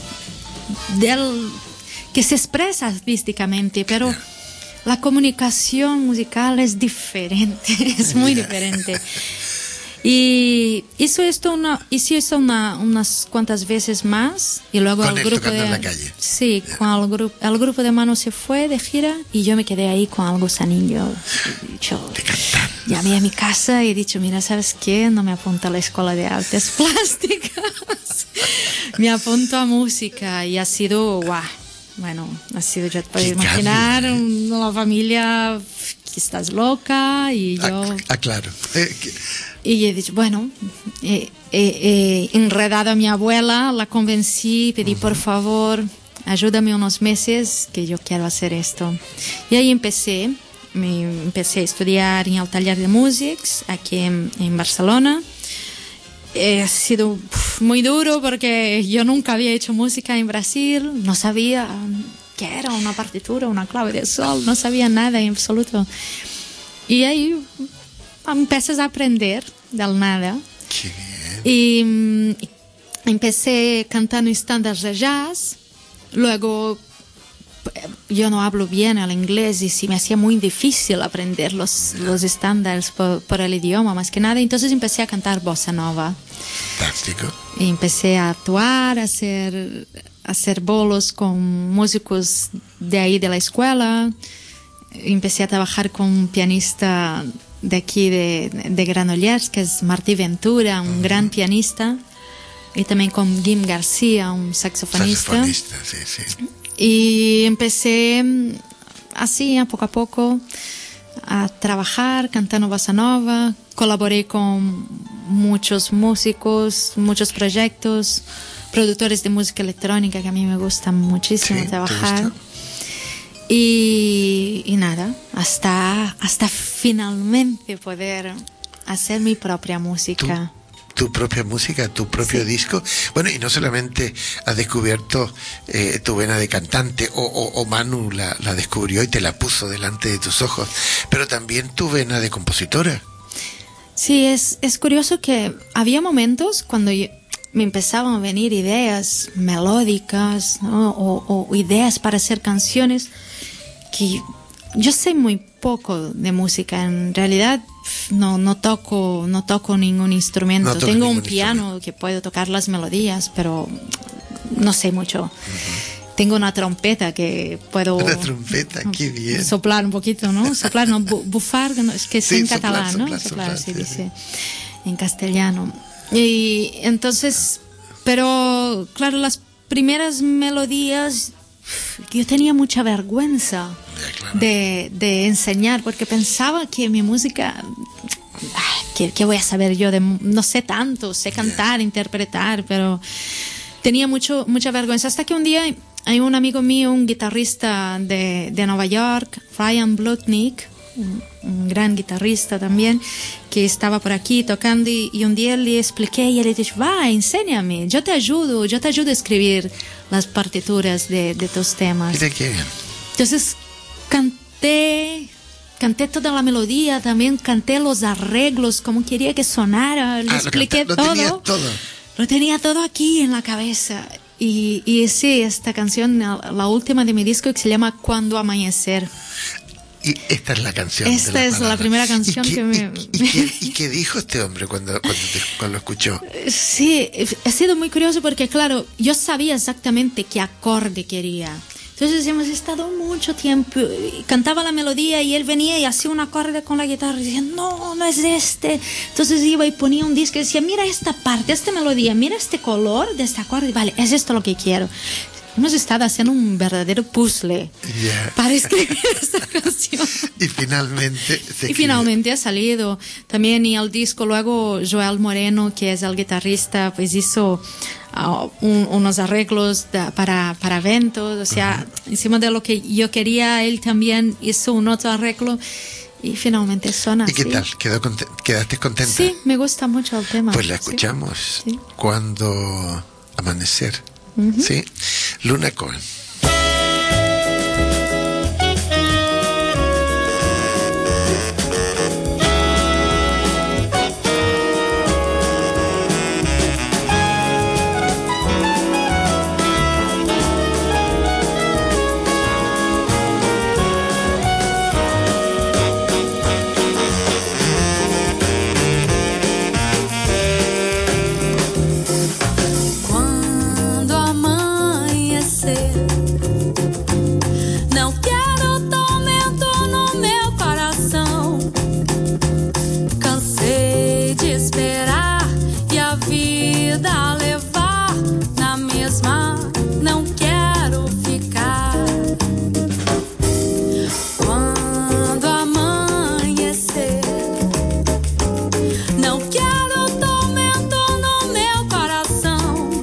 del, que se expresa artísticamente, pero la comunicación musical es diferente, es muy diferente. Y hizo esto una, hizo esto una, unas cuantas veces más y luego con el él grupo tocando de en la calle. sí, con el grupo, el grupo de Manu se fue de gira y yo me quedé ahí con el gusanillo. Yo llamé a mi casa y he dicho, mira, ¿sabes qué? No me apunto a la escuela de artes plásticas, me apunto a música y ha sido guau. Bueno, ha sido, ya te puedes imaginar, cambio, ¿eh? Una familia que estás loca y yo... Ah, ah claro. Eh, que... Y he dicho, bueno, he, he, he enredado a mi abuela, la convencí, pedí uh-huh. por favor, ayúdame unos meses que yo quiero hacer esto. Y ahí empecé, me empecé a estudiar en el taller de músics aquí en, en Barcelona. Eh, ha sido uf, muy duro porque yo nunca había hecho música en Brasil, no sabía qué era una partitura, una clave de sol, no sabía nada en absoluto. Y ahí empiezas a aprender del nada. Qué bien. Y mm, empecé cantando estándares de jazz, luego yo no hablo bien el inglés y se me hacía muy difícil aprender los, los estándares por, por el idioma más que nada, entonces empecé a cantar bossa nova. Fantástico. Y empecé a actuar, a hacer, a hacer bolos con músicos de ahí de la escuela. Empecé a trabajar con un pianista de aquí de, de Granollers, que es Martí Ventura, un uh-huh. gran pianista, y también con Guim García, un saxofonista. Saxofonista, sí, sí. Y empecé así, a poco a poco, a trabajar cantando bossa nova. Colaboré con muchos músicos, muchos proyectos, productores de música electrónica que a mí me gusta muchísimo sí, trabajar. Y, y nada, hasta, hasta finalmente poder hacer mi propia música. ¿Tú? Tu propia música, tu propio sí. disco. Bueno, y no solamente has descubierto eh, tu vena de cantante, o, o, o Manu la, la descubrió y te la puso delante de tus ojos, pero también tu vena de compositora. Sí, es, es curioso que había momentos cuando yo, me empezaban a venir ideas melódicas, ¿no? o, o ideas para hacer canciones que yo sé muy poco de música. En realidad no, no toco no toco ningún instrumento. No Tengo ningún un piano instrumento. que puedo tocar las melodías, pero no sé mucho. Uh-huh. Tengo una trompeta que puedo... Una trompeta, qué bien. Soplar un poquito, ¿no? Soplar, no, bufar, es que es sí, en soplar, catalán, soplar, ¿no? Soplar, Soplar, sí, se sí. dice en castellano. Y entonces, pero claro, las primeras melodías yo tenía mucha vergüenza ya, claro. de, de enseñar, porque pensaba que mi música, ¿qué, qué voy a saber yo? De, no sé tanto, sé cantar, yeah. interpretar, pero tenía mucho, mucha vergüenza. Hasta que un día hay un amigo mío, un guitarrista de, de Nueva York, Ryan Blutnick, un, un gran guitarrista también, que estaba por aquí tocando, y, y un día le expliqué y él dijo, va, enséñame, yo te ayudo, yo te ayudo a escribir las partituras de, de tus temas. Mira qué bien. Entonces canté, canté toda la melodía, también canté los arreglos, como quería que sonara, le ah, expliqué lo, todo. lo, todo. todo. Lo tenía todo aquí en la cabeza. Y, y sí, esta canción, la última de mi disco, que se llama Cuando Amanecer. Y esta es la canción. Esta de es la primera canción ¿Y qué, que me... ¿y, y, qué, ¿Y qué dijo este hombre cuando, cuando, te, cuando lo escuchó? Sí, ha sido muy curioso porque, claro, yo sabía exactamente qué acorde quería. Entonces hemos estado mucho tiempo, cantaba la melodía y él venía y hacía un acorde con la guitarra y decía, no, no es este. Entonces iba y ponía un disco y decía, mira esta parte, esta melodía, mira este color de este acorde, vale, es esto lo que quiero. Hemos estado haciendo un verdadero puzzle yeah. para escribir esta canción. Y finalmente se Y finalmente ha salido. También y el disco luego Joel Moreno, que es el guitarrista, pues hizo uh, un, unos arreglos de, para, para eventos. O sea, uh-huh. encima de lo que yo quería, él también hizo un otro arreglo. Y finalmente suena ¿Y qué así. tal? ¿Quedó conte- ¿Quedaste contenta? Sí, me gusta mucho el tema. Pues la escuchamos. Sí. Cuando Amanecer. Uh-huh. Sí, Luna Cohen. Quando amanhecer, não quero tormento no meu coração. Cansei de esperar e a vida levar na mesma. Não quero ficar. Quando amanhecer, não quero tormento no meu coração.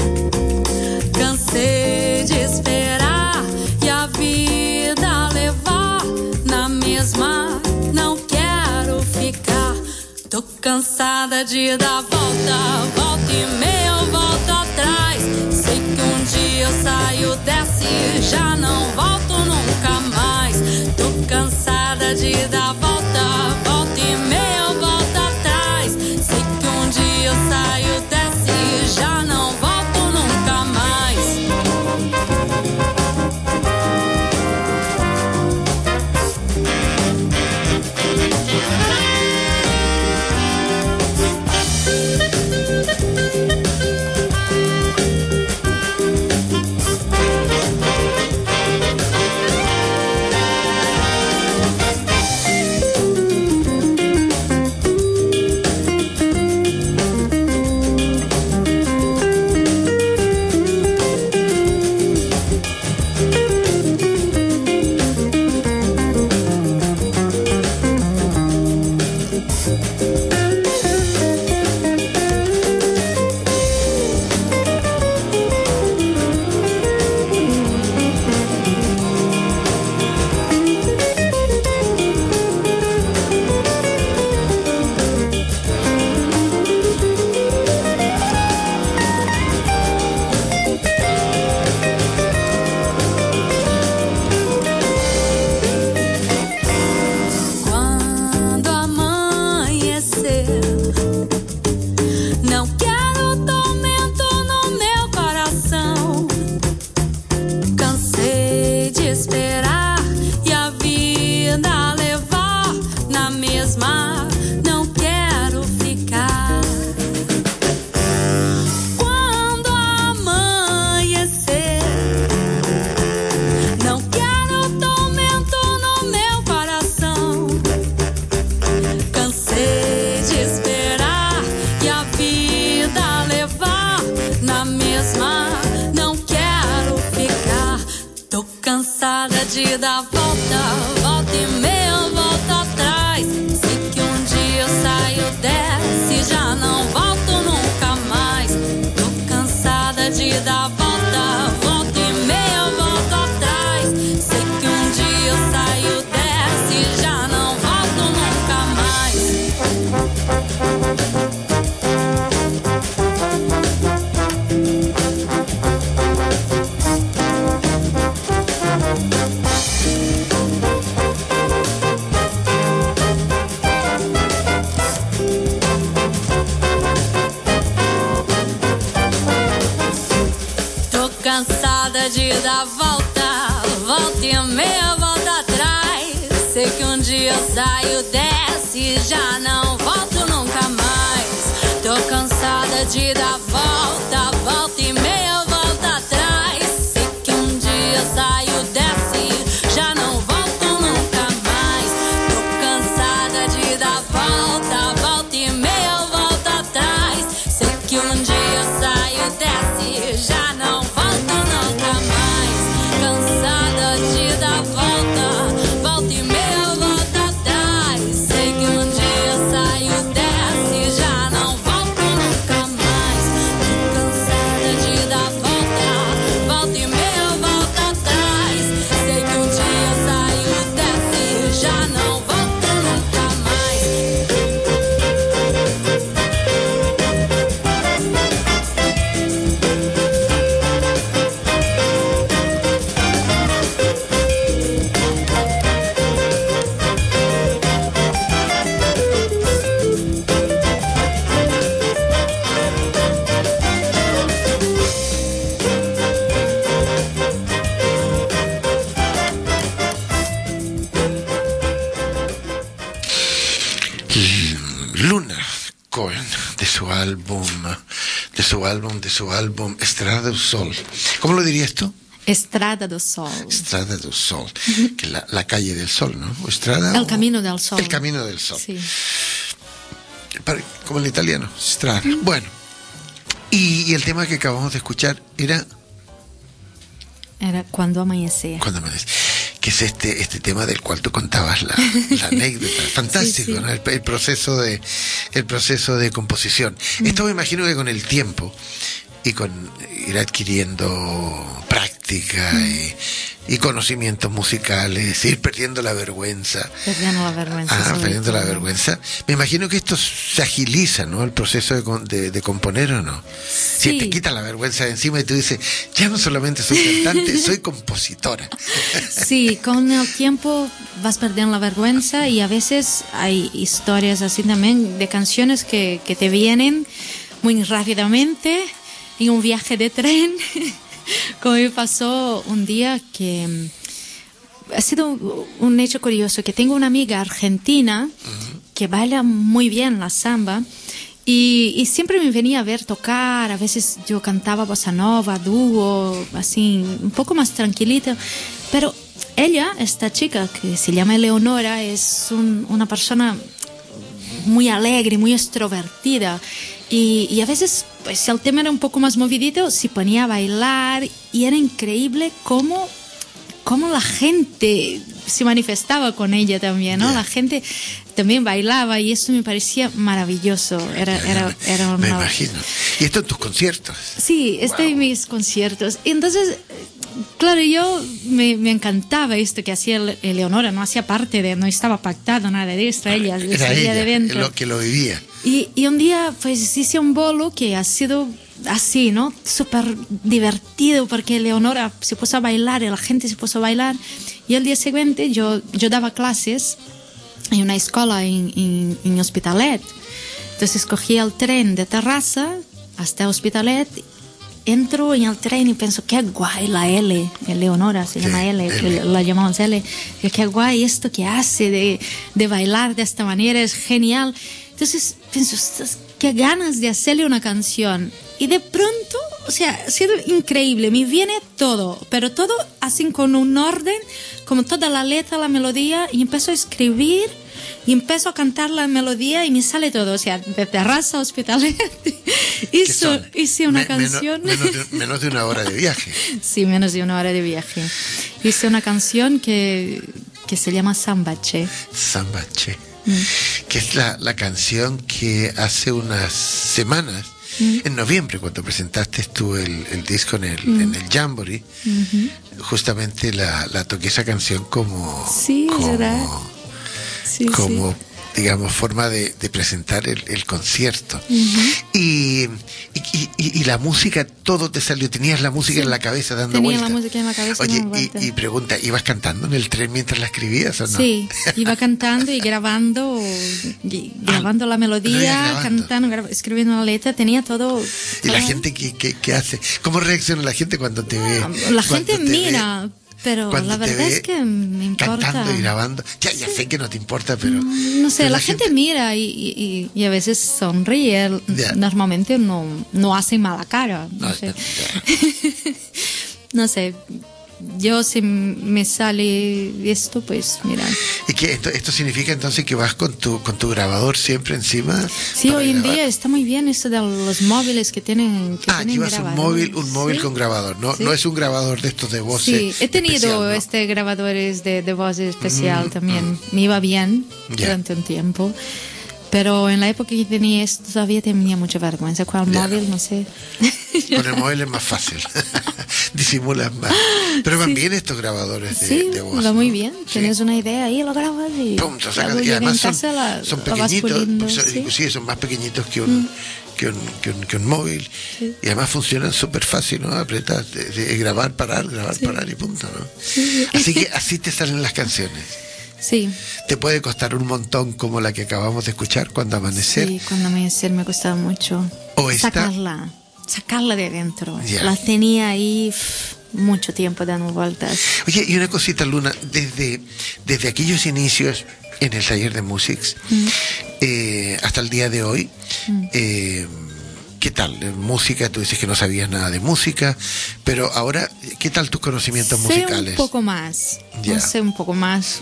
Cansei de esperar e a vida levar na mesma. Não quero ficar. Tô cansada de dar volta, volta e meia, volta atrás. Sei que um dia eu saio dessa e já não volto nunca mais. Tô cansada de dar volta, volta e meia, volta atrás. de dar volta, volta e meia, volta atrás. Sei que um dia eu saio dessa e já não volto nunca mais. Tô cansada de dar volta, volta e meia, volta atrás. Sei que um dia eu saio dessa e já não volto nunca mais. Cansada de dar volta, volta e meia, volta atrás. Sei que um dia eu saio dessa e já não volto nunca mais. Tô cansada de dar volta, volta e meia, volta atrás. Sei que um dia eu saio dessa e já não volto nunca mais. Tô cansada de dar volta, volta e meia, volta atrás. Sei que um dia eu saio dessa e já não volto. Cansada de dar volta, volta e meia, volta atrás. Sei que um dia eu saio dessa e já não volto nunca mais. Cansada de dar volta, volta e meia, volta atrás. Sei que um dia eu saio dessa e já não volto nunca mais. Luna Cohen, de su álbum, de su álbum, de su álbum Estrada do Sol. ¿Cómo lo dirías tú? Estrada do Sol. Estrada do Sol, que la, la calle del sol, ¿no? O Estrada. El o... Camino del Sol. El Camino del Sol. Sí. Para- Como el italiano, Strada. Bueno, y, y el tema que acabamos de escuchar era Era Cuando Amanecía. Cuando amanece, que es este este tema del cual tú contabas la, la anécdota. Fantástico, Sí, sí. ¿no? El, el proceso de el proceso de composición. Esto me imagino que con el tiempo y con ir adquiriendo práctica y, y conocimientos musicales, ir perdiendo la vergüenza. Perdiendo la vergüenza. Ah, sobre perdiendo la todo. vergüenza. Me imagino que esto se agiliza, ¿no? El proceso de, con- de, de componer, ¿o no? Si Sí. te quita la vergüenza de encima y tú dices, ya no solamente soy cantante, soy compositora. Sí, con el tiempo vas perdiendo la vergüenza y a veces hay historias así también de canciones que, que te vienen muy rápidamente en un viaje de tren, como me pasó un día que mm, ha sido un hecho curioso, que tengo una amiga argentina que baila muy bien la samba. Y, y siempre me venía a ver tocar, a veces yo cantaba bossa nova, dúo, así, un poco más tranquilita, pero ella, esta chica que se llama Eleonora, es un- una persona muy alegre, muy extrovertida, y, y a veces, pues si el tema era un poco más movidito, se ponía a bailar, y era increíble cómo cómo la gente se manifestaba con ella también, ¿no? Ya. La gente también bailaba y eso me parecía maravilloso. Era, era, era Me una... imagino. Y esto en tus conciertos. Sí, este en mis conciertos. Y entonces, claro, yo me, me encantaba esto que hacía Le- Eleonora, no hacía parte de, no estaba pactado nada de esto, ella Era salía de ella dentro. lo que lo vivía. Y, y un día, pues hice un bolo que ha sido así, ¿no? Súper divertido porque Leonora se puso a bailar y la gente se puso a bailar. Y el día siguiente yo, yo daba clases en una escuela en, en, en Hospitalet. Entonces cogí el tren de Terrassa hasta Hospitalet, entro en el tren y pienso, qué guay la L, Leonora se llama Sí, L, L. la llamamos L. Qué, qué guay esto que hace de, de bailar de esta manera, es genial. Entonces pienso, "Estas- qué ganas de hacerle una canción". Y de pronto, o sea, ha sido increíble, me viene todo, pero todo así con un orden, como toda la letra, la melodía, y empiezo a escribir y empiezo a cantar la melodía y me sale todo, o sea, de terraza Hospitalet. hizo, hice una Me, canción. Menos, menos, de, menos de una hora de viaje. Sí, menos de una hora de viaje. Hice una canción que, que se llama Sambache. Sambache. Mm. Que es la, la canción que hace unas semanas, mm. en noviembre, cuando presentaste tú el, el disco en el, mm. en el Jamboree, mm-hmm. justamente la, la toqué esa canción como, sí, como, ¿verdad? Sí, como sí. digamos, forma de, de presentar el, el concierto. Uh-huh. y, y, y, y la música, todo te salió, tenías la música sí. en la cabeza dando Tenía vueltas. la música en la cabeza. Oye, y, y pregunta, ¿ibas cantando en el tren mientras la escribías o no? Sí, iba cantando y grabando, y grabando ah, la melodía, cantando, grab, escribiendo la letra, tenía todo. ¿Y la gente qué, qué, qué hace? ¿Cómo reacciona la gente cuando te ve? La gente mira. Ve? Pero Cuando la verdad es que me importa. Cantando y grabando. Ya, ya sé que no te importa, pero. No sé, pero la, la gente, gente mira y, y, y a veces sonríe. Yeah. Normalmente no, no hace mala cara. No, no sé. No sé. Yo, si me sale esto, pues mira. ¿Y qué? Esto, esto significa entonces que vas con tu con tu grabador siempre encima? Sí, hoy en grabar. Día está muy bien esto de los móviles que tienen que Ah, tienen llevas un móvil, un móvil ¿sí? con grabador, ¿no? ¿Sí? No es un grabador de estos de voces. Sí, he tenido especial, ¿no? este grabadores de, de voz especial mm, también. Mm. Me iba bien yeah. durante un tiempo. Pero en la época que tenía esto todavía tenía mucha vergüenza. Con el yeah. móvil, no sé. Con el móvil es más fácil. Disimulas más. Pero van sí. bien estos grabadores de, sí, de voz. va muy ¿no? bien. Sí. Tienes una idea y lo grabas y, Pum, y además son, la, son pequeñitos. puliendo, son, ¿sí? sí, son más pequeñitos que un, mm. que un, que un, que un móvil. Sí. Y además funcionan súper fácil, ¿no? Apretas, de, de, grabar, parar, grabar, sí. parar y punto, ¿no? Sí. Así que así te salen las canciones. Sí. Te puede costar un montón como la que acabamos de escuchar, Cuando Amanecer. Sí, Cuando Amanecer me costaba mucho. O esta... Sacarla, sacarla de adentro. Yeah. La tenía ahí pff, mucho tiempo dando vueltas. Oye, y una cosita, Luna, desde, desde aquellos inicios en el taller de Musics mm. eh, hasta el día de hoy, mm. eh, ¿qué tal? Música, tú dices que no sabías nada de música, pero ahora, ¿qué tal tus conocimientos sé musicales? Un poco más, yeah. no sé, un poco más.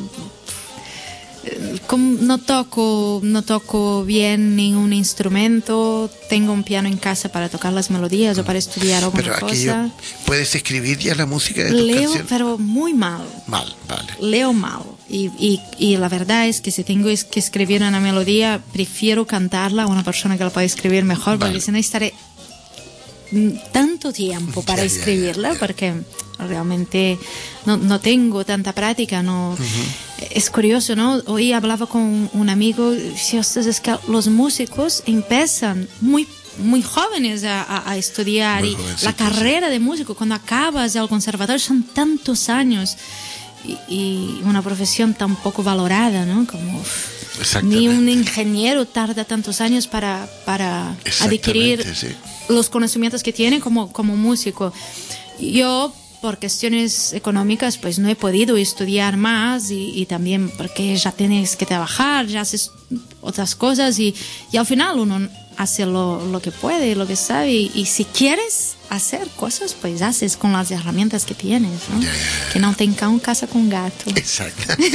No toco, no toco bien ningún instrumento, tengo un piano en casa para tocar las melodías mm. o para estudiar alguna pero cosa. ¿Puedes escribir ya la música de tus Leo, canciones? pero muy mal. Mal, vale. Leo mal. Y, y, y la verdad es que si tengo que escribir una melodía, prefiero cantarla a una persona que la puede escribir mejor, vale. porque si no estaré tanto tiempo para ya, escribirla, ya, ya. porque realmente no, no tengo tanta práctica. No. Uh-huh. Es curioso, ¿no? Hoy hablaba con un amigo, si es que los músicos empiezan muy muy jóvenes a, a, a estudiar y la carrera de músico, cuando acabas del conservatorio son tantos años y, y una profesión tan poco valorada, ¿no? Como ni un ingeniero tarda tantos años para, para adquirir sí. los conocimientos que tiene como, como músico. Yo, por cuestiones económicas, pues no he podido estudiar más y, y también porque ya tienes que trabajar, ya haces otras cosas y, y al final uno hace lo, lo que puede, lo que sabe y, y si quieres hacer cosas, pues haces con las herramientas que tienes, ¿no? Yeah, yeah. Que no te cão casa con gato. Exactamente.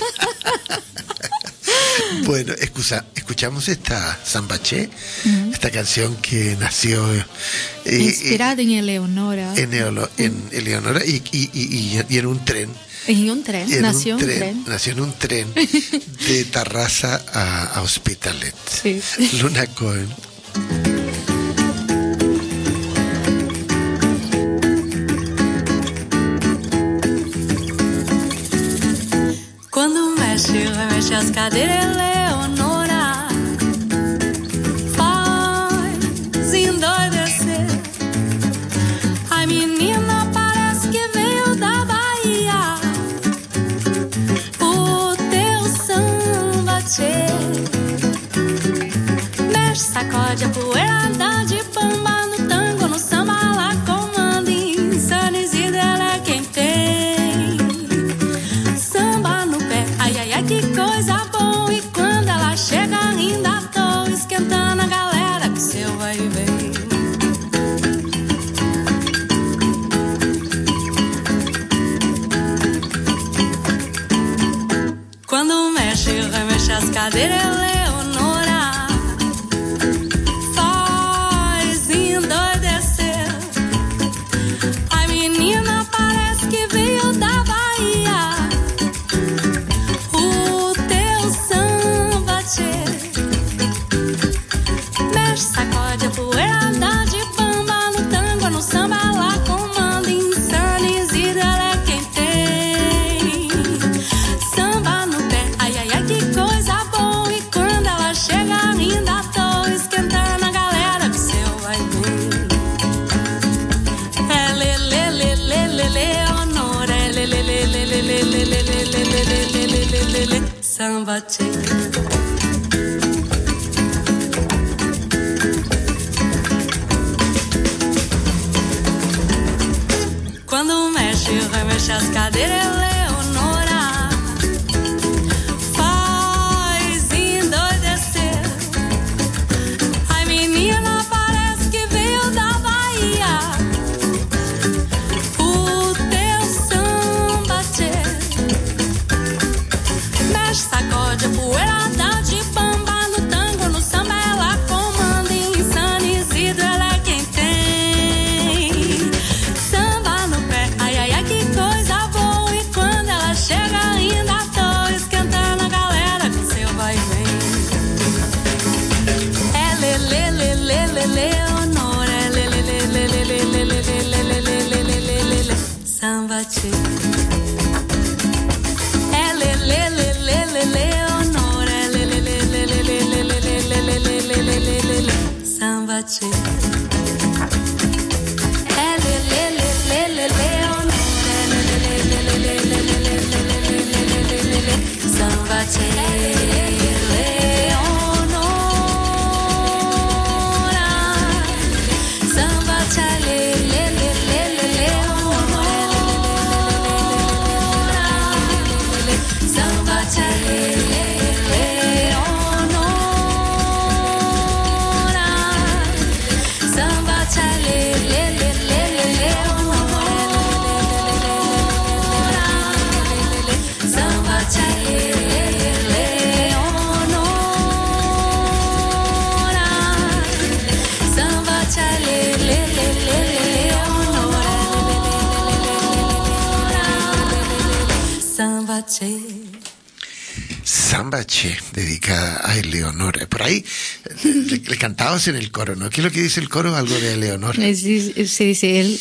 Bueno, excusa, escuchamos esta Sambache, uh-huh. esta canción que nació eh, inspirada eh, en Eleonora, en, Eolo, en Eleonora y, y, y, y en un tren. En un tren, en nació un tren, un tren. Nació en un tren de Tarrasa a, a Hospitalet. Sí. Luna Cohen. Quando mexe, remexe as cadeiras, Eleonora faz endoidecer. Ai, menina, parece que veio da Bahia. O teu samba, tchê. Mexe, sacode a poeira, anda de pamba no tango, no samba, lá comanda. Insana, ela é quem tem. Que coisa boa, e quando ela chega ainda tô esquentando a galera com seu vai e vem. Quando mexe, remexe as samba che. Quando mexe, remexe as cadeiras, Eleonora faz endoidecer. Ai, menina, parece que veio da Bahia. O teu samba, tchê. Mexe, sacode a poeira, dá de bamba no tango, no samba ela comanda. Em San Isidro ela é quem tem samba no pé. Ai, ai, ai, que coisa boa. E quando ela chega ainda tô esquentando a galera com seu vai e vem. É lê, lê, lê, lê, lê, Leonora. É lê, lê, lê, lê, lê, lê, lê, lê, lê, lê, lê, lê, lê, lê, lê, lê, lê. Samba tchê. É lê, lê, lê, lê, lê, Leonora. É lê, lê, lê, lê, lê, lê, lê, lê, lê, lê, lê, lê, lê, lê, lê, lê, lê. Samba tchê. É lê, lê, lê, lê, lê, Leonora. É lê, lê, lê, lê, lê, lê, lê, lê, lê, lê, lê, lê, lê, lê, lê. Samba tchê. Leonora. Samba tchê. Lê, lê, lê, lê, lê, Leonora. Samba tchê. Lê, lê, Leonora. Samba tchê. Lê, lê, lê, lê, lê, Leonora. Samba tchê. Lê, lê, Leonora. Samba tchê. Lê, lê, lê, lê, Leonora. Samba tchê. Samba che, dedicada a Eleonora. Por ahí le, le cantabas en el coro, ¿no? ¿Qué es lo que dice el coro? Algo de Eleonora. Eh, sí, se dice el,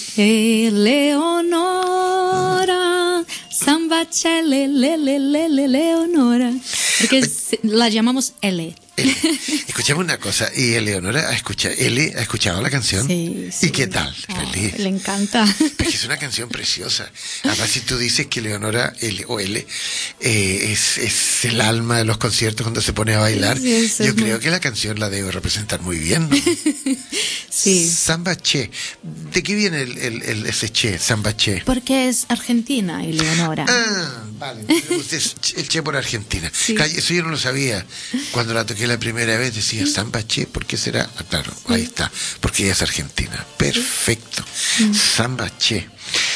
Eleonora, samba che, le, le, le, le, le, Leonora. Porque se- la llamamos L. Ele. Escuchame una cosa, y Eleonora ha escuchado, Ele ha escuchado la canción. Sí, sí. ¿Y qué tal? Oh, Feliz. le encanta. Porque es una canción preciosa. Además, si tú dices que Leonora L, o L eh, es, es el alma de los conciertos cuando se pone a bailar, Sí, eso yo es muy- creo que la canción la debe representar muy bien, ¿no? Sí. Samba che. ¿De qué viene el, el, el- ese che, samba che? Porque es argentina, Eleonora. Ah, vale. Usted es ch- el che por Argentina. Sí. Claro, eso yo no lo sabía. Cuando la toqué la primera vez decía samba che, ¿por qué será? Ah, claro, ahí está. Porque ella es argentina. Perfecto. Samba che.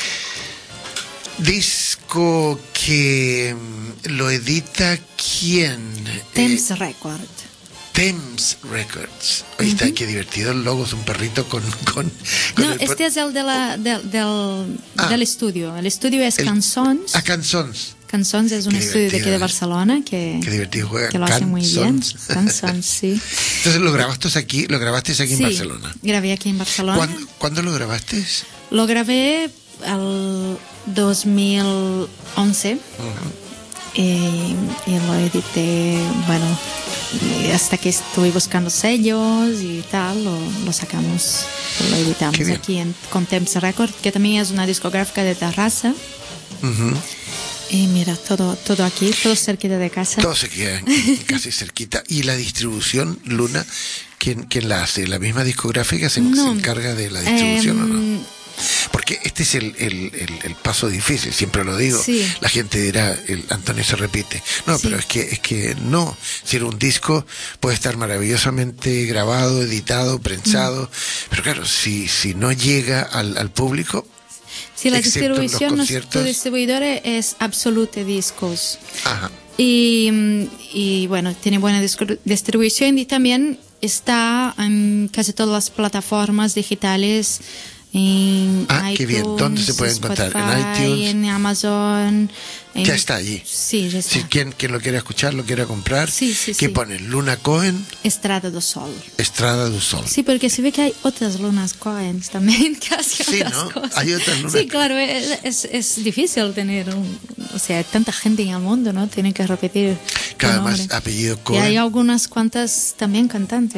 Disco que mm, lo edita quién? Thames Eh, Record. Thames Records. Ahí está, qué divertido el logo, es un perrito con... con, con No, el- este es el de la, del, del, Ah. del estudio. El estudio es el- Cançons. Ah, Cançons. Cançons es un Qué estudio de aquí de divertido. Barcelona que, Qué divertido juega. que lo hace muy bien. Cançons. Cançons, sí. Entonces lo grabaste aquí, lo grabaste aquí en Sí, Barcelona. grabé aquí en Barcelona. ¿Cuándo, ¿Cuándo lo grabaste? Lo grabé al dos mil once y, y lo edité, bueno, y hasta que estuve buscando sellos y tal, lo, lo sacamos, lo editamos Qué bien. aquí en, con Thames Record, que también es una discográfica de Terrassa. Ujú. Y mira, todo, todo aquí, todo cerquita de casa. Todo se queda casi cerquita. ¿Y la distribución, Luna, quién, quién la hace? ¿La misma discográfica se, No. se encarga de la distribución o no? Em, Porque este es el, el, el, el paso difícil, siempre lo digo. Sí. La gente dirá, el Antonio se repite. No, Sí. pero es que es que no. Si era un disco, puede estar maravillosamente grabado, editado, prensado. Mm. Pero claro, si, si no llega al, al público, Sí, la excepto en los distribución, nuestro conciertos. distribuidor es Absolute Discos. ajá. Y, mm, y bueno, tiene buena discru- distribución y también está en casi todas las plataformas digitales. En Ah, qué bien. iTunes, ¿Dónde se puede encontrar? ¿En Spotify, iTunes? en Amazon. en- Ya está allí. Sí, ya está. Si quien, quien lo quiera escuchar, lo quiera comprar, Sí, sí, ¿qué sí. ponen? Luna Cohen, Estrada do Sol. Estrada do Sol. Sí, porque se ve que hay otras lunas Coens también que hacen Sí, otras ¿no? cosas. Hay otras lunas Sí, claro, es, es, es difícil tener un... O sea, hay tanta gente en el mundo, ¿no? Tienen que repetir Cada tu más nombre. apellido Y Cohen. hay algunas cuantas también cantantes.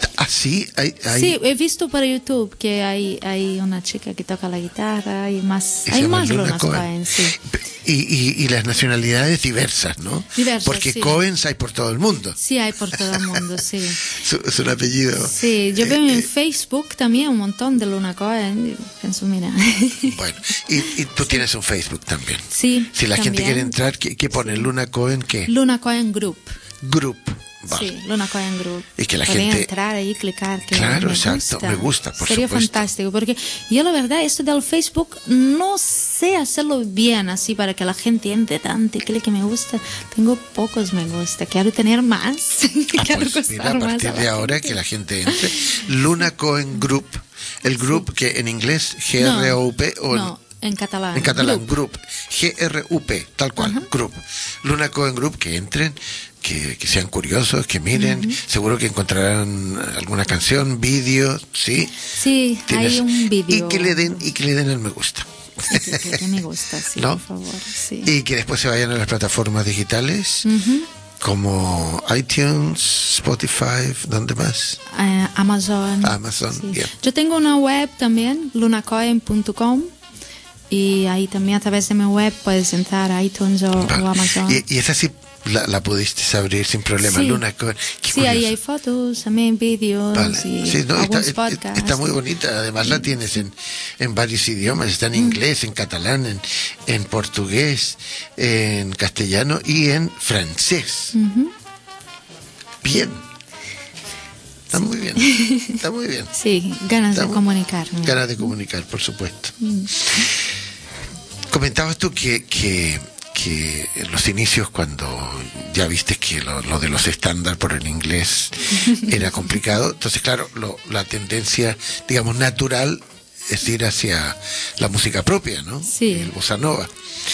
Así hay, hay... Sí, he visto por YouTube que hay, hay una chica que toca la guitarra y más, y se hay llama más Luna Lunas Cohen. Cohen, sí. Y, y, y las nacionalidades diversas, ¿no? Diversas, Porque sí. Cohens hay por todo el mundo. Sí, hay por todo el mundo, sí. Es, es un apellido. Sí, yo eh, veo en eh, Facebook también un montón de Luna Cohen y pienso, mira. Bueno, y, y tú tienes un Facebook también. Sí, Si la gente también. quiere entrar, ¿qué, qué pone? Luna Cohen, ¿qué? Luna Cohen Group. Group. Vale. Sí, Luna Cohen Group. Y que la Pueden gente- entrar ahí, clicar. Que Claro, me exacto, gusta. me gusta, por Sería supuesto. fantástico, porque yo la verdad, esto del Facebook, no sé hacerlo bien, así para que la gente entre tanto y clique me gusta. Tengo pocos me gusta, quiero tener más. Ah, quiero pues costar mira, a más partir a la de ahora gente. que la gente entre. Luna Cohen Group. El group que en inglés G R O U P o en- No, en catalán. En catalán, Group. group. G R U P, tal cual, Ajá. group. Luna Cohen Group, que entren, que, que sean curiosos, que miren, seguro que encontrarán alguna canción, vídeo, ¿sí? Sí, Tienes- hay un vídeo. Y que le den, y que le den el me gusta. Sí, que, que me gusta, sí, ¿No? por favor. Sí. Y que después se vayan a las plataformas digitales, Ujú. como iTunes, Spotify, ¿dónde más? Eh, Amazon. Amazon, Sí. bien. Yo tengo una web también, lunacohen punto com, y ahí también a través de mi web puedes entrar a iTunes o, Vale. o Amazon. Y, y esa sí la, la pudiste abrir sin problema, Sí. Luna Cohen. Qué Sí, ahí curioso. hay fotos, también vídeos Vale. y Sí, no, está, algunos está- podcasts. está muy bonita. Además la tienes en, en varios idiomas. Está en inglés, en catalán, en, en portugués, en castellano y en francés. Ujú. Bien. Está muy bien. Está muy bien. Sí, ganas Está de muy- comunicarme. Ganas de comunicar, por supuesto. Comentabas tú que, que, que en los inicios, cuando ya viste que lo, lo de los estándar por el inglés era complicado, entonces claro, lo- la tendencia, digamos, natural es ir hacia la música propia, ¿no? Sí. El bossa nova.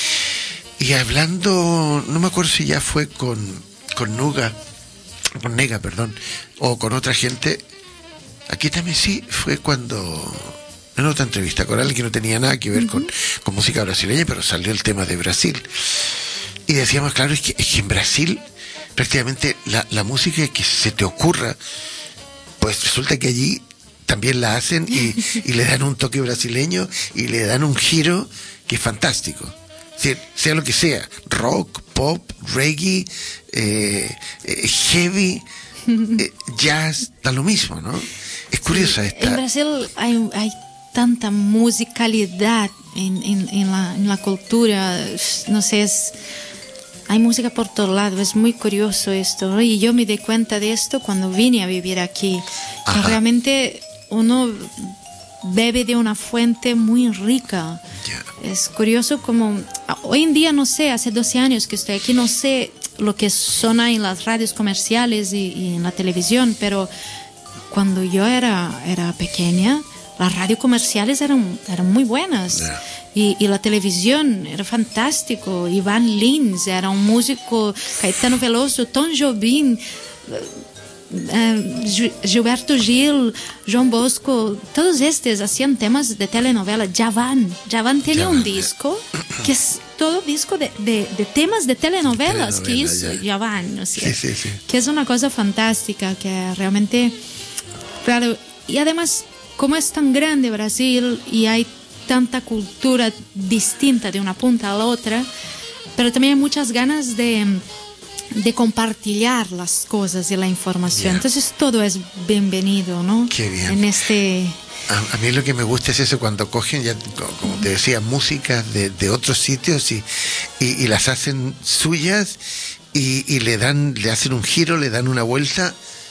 Y hablando, no me acuerdo si ya fue con, con Nuga, con Nega, perdón, o con otra gente, aquí también sí, fue cuando, en otra entrevista con alguien que no tenía nada que ver con, con música brasileña, pero salió el tema de Brasil. Y decíamos, claro, es que, es que en Brasil prácticamente la, la música que se te ocurra, pues resulta que allí también la hacen y, y le dan un toque brasileño y le dan un giro que es fantástico. Es decir, sea lo que sea, rock, pop, reggae, eh, eh, heavy, eh, jazz, da lo mismo, ¿no? Es curiosa En esta... Brasil hay, hay tanta musicalidad en, en, en, la, en la cultura, no sé, es, hay música por todos lados, es muy curioso esto, ¿no? Y yo me di cuenta de esto cuando vine a vivir aquí, que Ajá. realmente uno bebe de una fuente muy rica. Ya. Es curioso como hoy en día, no sé, hace doce años que estoy aquí, no sé lo que suena en las radios comerciales y, y en la televisión, pero cuando yo era, era pequeña, las radios comerciales eran, eran muy buenas. Yeah. Y, y la televisión era fantástico. Ivan Lins era un músico, Caetano Veloso, Tom Jobim, eh, Gil- Gilberto Gil, João Bosco, todos estos hacían temas de telenovela. Javan, Javan tiene Javan, un ya. disco que es todo disco de, de, de temas de telenovelas que Telenovela, hizo ya. Javan, ¿no es cierto? Sí, sí, sí. Que es una cosa fantástica, que realmente, claro, y además, como es tan grande Brasil y hay tanta cultura distinta de una punta a la otra, pero también hay muchas ganas de, de compartir las cosas y la información. Yeah. Entonces todo es bienvenido, ¿no? Qué bien. En este... A, a mí lo que me gusta es eso, cuando cogen, ya co- como te decía, músicas de, de otros sitios y, y, y las hacen suyas y, y le dan, le hacen un giro, le dan una vuelta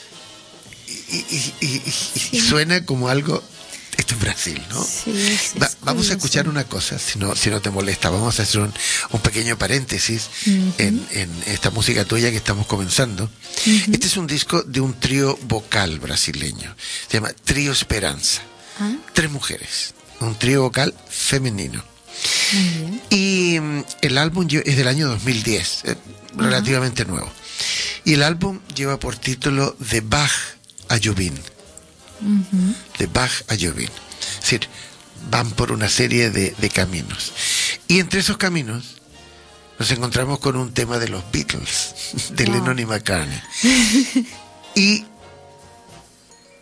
y, y- y- y- y suena como algo. Esto es Brasil, ¿no? Sí, es- Va- es vamos a curioso. escuchar una cosa, si no, si no te molesta. Vamos a hacer un, un pequeño paréntesis en, en esta música tuya que estamos comenzando. Este es un disco de un trío vocal brasileño. Se llama Trío Esperanza. Ah, Tres mujeres. Un trío vocal femenino. muy bien. Y mm, el álbum lle- es del año dos mil diez, eh, relativamente nuevo. Y el álbum lleva por título De Bach a Jobim. De Bach a Jobim. Es decir, van por una serie de, de caminos. Y entre esos caminos nos encontramos con un tema de los Beatles, de Wow. Lennon y McCartney. Y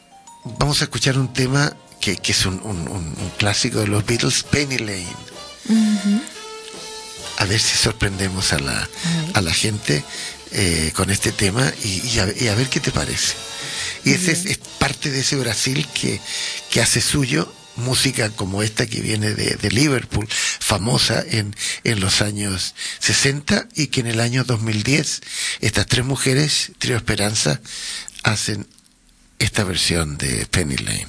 vamos a escuchar un tema que, que es un, un, un, un clásico de los Beatles, Penny Lane. Uh-huh. A ver si sorprendemos a la, a la gente eh, con este tema y, y, a, y a ver qué te parece. Y ese es, es parte de ese Brasil que, que hace suyo música como esta que viene de, de Liverpool, famosa en, en los años sesenta, y que en el año dos mil diez estas tres mujeres, Trío Esperanza, hacen esta versión de Penny Lane.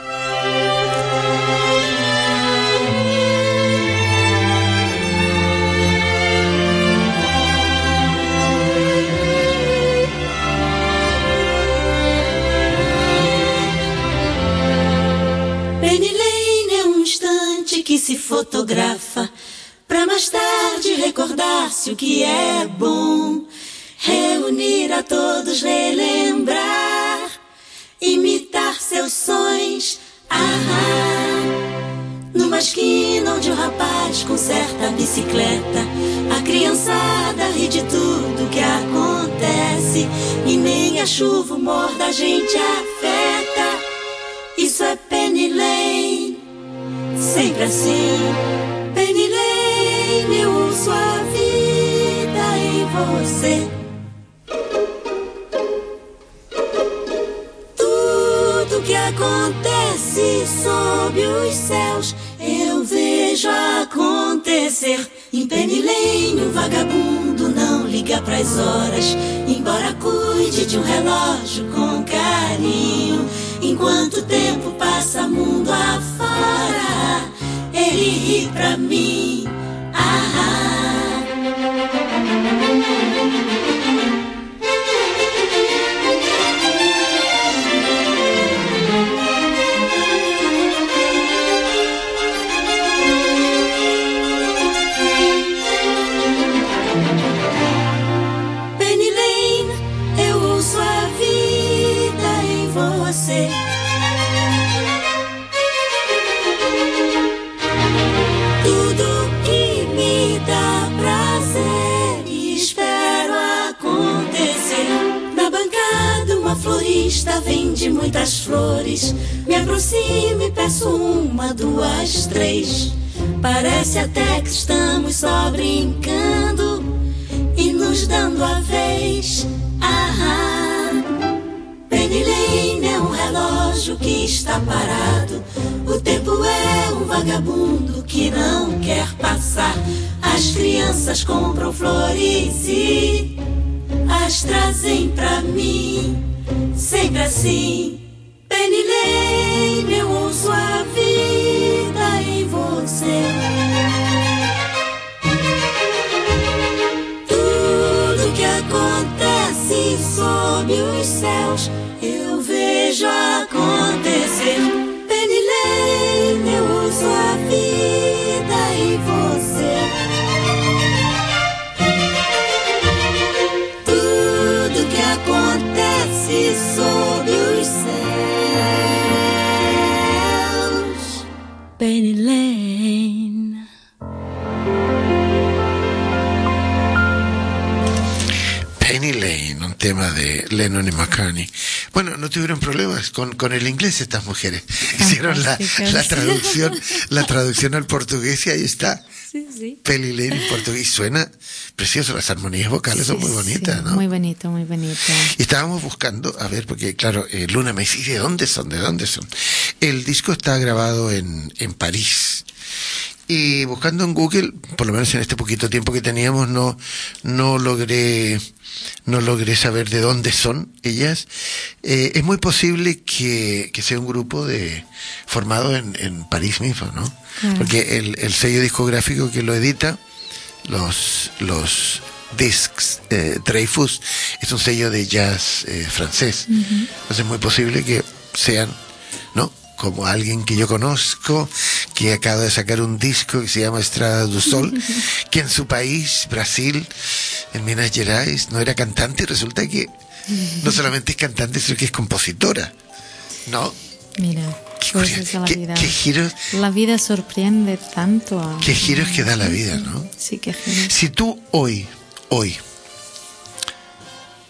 Penny Lane é um instante que se fotografa pra mais tarde recordar-se o que é bom, reunir a todos, relembrar, imitar seus sonhos. Ah, numa esquina onde o rapaz conserta a bicicleta, a criançada ri de tudo que acontece e nem a chuva o humor da gente afeta. Isso é Penny Lane, sempre assim. Penny Lane, eu uso a vida em você. Tudo que acontece sob os céus eu vejo acontecer. Em Penny Lane o vagabundo não liga pras horas, embora cuide de um relógio com carinho. Enquanto o tempo passa mundo afora, ele ri pra mim. Ah, Penny Lane, eu ouço a vida em você. Tudo que me dá prazer espero acontecer. Na bancada uma florista vende muitas flores. Me aproximo e peço uma, duas, três. Parece até que estamos só brincando e nos dando a vez. Ah, Penny Lane é um relógio que está parado. O tempo é um vagabundo que não quer passar. As crianças compram flores e as trazem pra mim. Sempre assim. Penny Lane, eu ouço a vida em você. Tudo que acontece sob os céus eu vejo acontecer. Penny Lane, eu uso a vida em você. Tudo que acontece sob os céus, Penny Lane. Penny Lane, un tema de Lennon y McCartney. Bueno, no tuvieron problemas con, con el inglés estas mujeres. Hicieron la, la traducción, la traducción al portugués y ahí está. Sí, sí. Penny Lane en portugués. Suena precioso, las armonías vocales sí, son muy bonitas, sí, ¿no? Muy bonito, muy bonito. Y estábamos buscando, a ver, porque claro, eh, Luna me dice, ¿de dónde son? ¿De dónde son? El disco está grabado en, en París. Y buscando en Google, por lo menos en este poquito tiempo que teníamos, no, no logré, no logré saber de dónde son ellas. Eh, es muy posible que, que sea un grupo de, formado en, en París mismo, ¿no? Claro. Porque el, el sello discográfico que lo edita, los, los Discs eh, Dreyfus, es un sello de jazz eh, francés. Uh-huh. Entonces es muy posible que sean, ¿no? Como alguien que yo conozco, que acaba de sacar un disco que se llama Estrada do Sol, que en su país, Brasil, en Minas Gerais, no era cantante, y resulta que no solamente es cantante, sino que es compositora, ¿no? Mira, qué, cosas de la qué, vida. qué giros, la vida sorprende tanto. A... Qué giros que da la vida, ¿no? Sí, qué giros. Si tú hoy, hoy,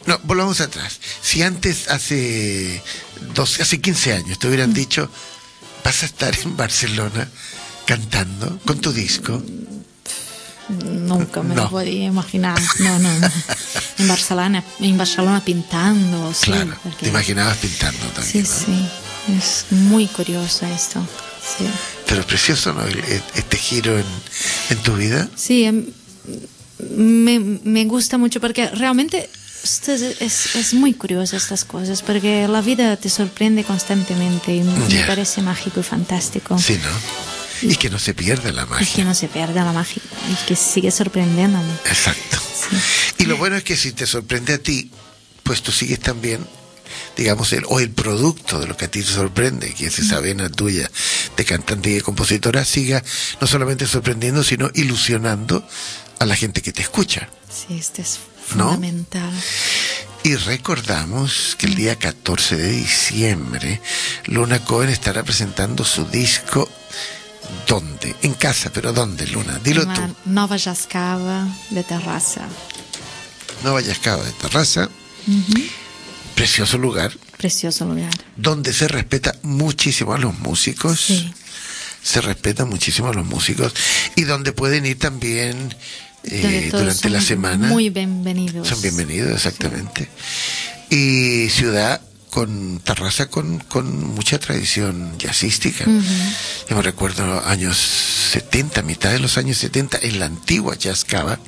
No, volvamos atrás. Si antes, hace doce, hace quince años, te hubieran dicho, vas a estar en Barcelona cantando con tu disco. Nunca me No. lo podía imaginar. No, no, no. En Barcelona, en Barcelona pintando. Sí, Claro, porque- te imaginabas pintando Sí, también, ¿no? sí. Es muy curioso esto. Sí. Pero es precioso, ¿no? El- Este giro en, en tu vida. Sí, em, me, me gusta mucho porque realmente esto es, es, es muy curioso estas cosas, porque la vida te sorprende constantemente y me Ya. parece mágico y fantástico. Sí, ¿no? Y que no se pierda la Y que magia. no se pierda la magia y que sigue sorprendiéndome. Exacto. Sí. Y lo bueno es que si te sorprende a ti, pues tú sigues también, digamos, el, o el producto de lo que a ti te sorprende, que es esa vena tuya de cantante y de compositora, siga no solamente sorprendiendo, sino ilusionando a la gente que te escucha. Sí, esto es ¿No? fundamental. Y recordamos que el día catorce de diciembre Luna Cohen estará presentando su disco. ¿Dónde? En casa, pero ¿dónde, Luna? Dilo En tú. la Nova Jascava de Terrassa. Nueva Yascava de Terrassa, precioso lugar, Precioso lugar. donde se respeta muchísimo a los músicos. Sí. Se respeta muchísimo a los músicos y donde pueden ir también eh, Donde todos durante la son semana. Muy bienvenidos. Son bienvenidos, exactamente. Y ciudad con Terrassa con, con mucha tradición jazzística. Yo me recuerdo años setenta, mitad de los años setenta, en la antigua Jazz Cava.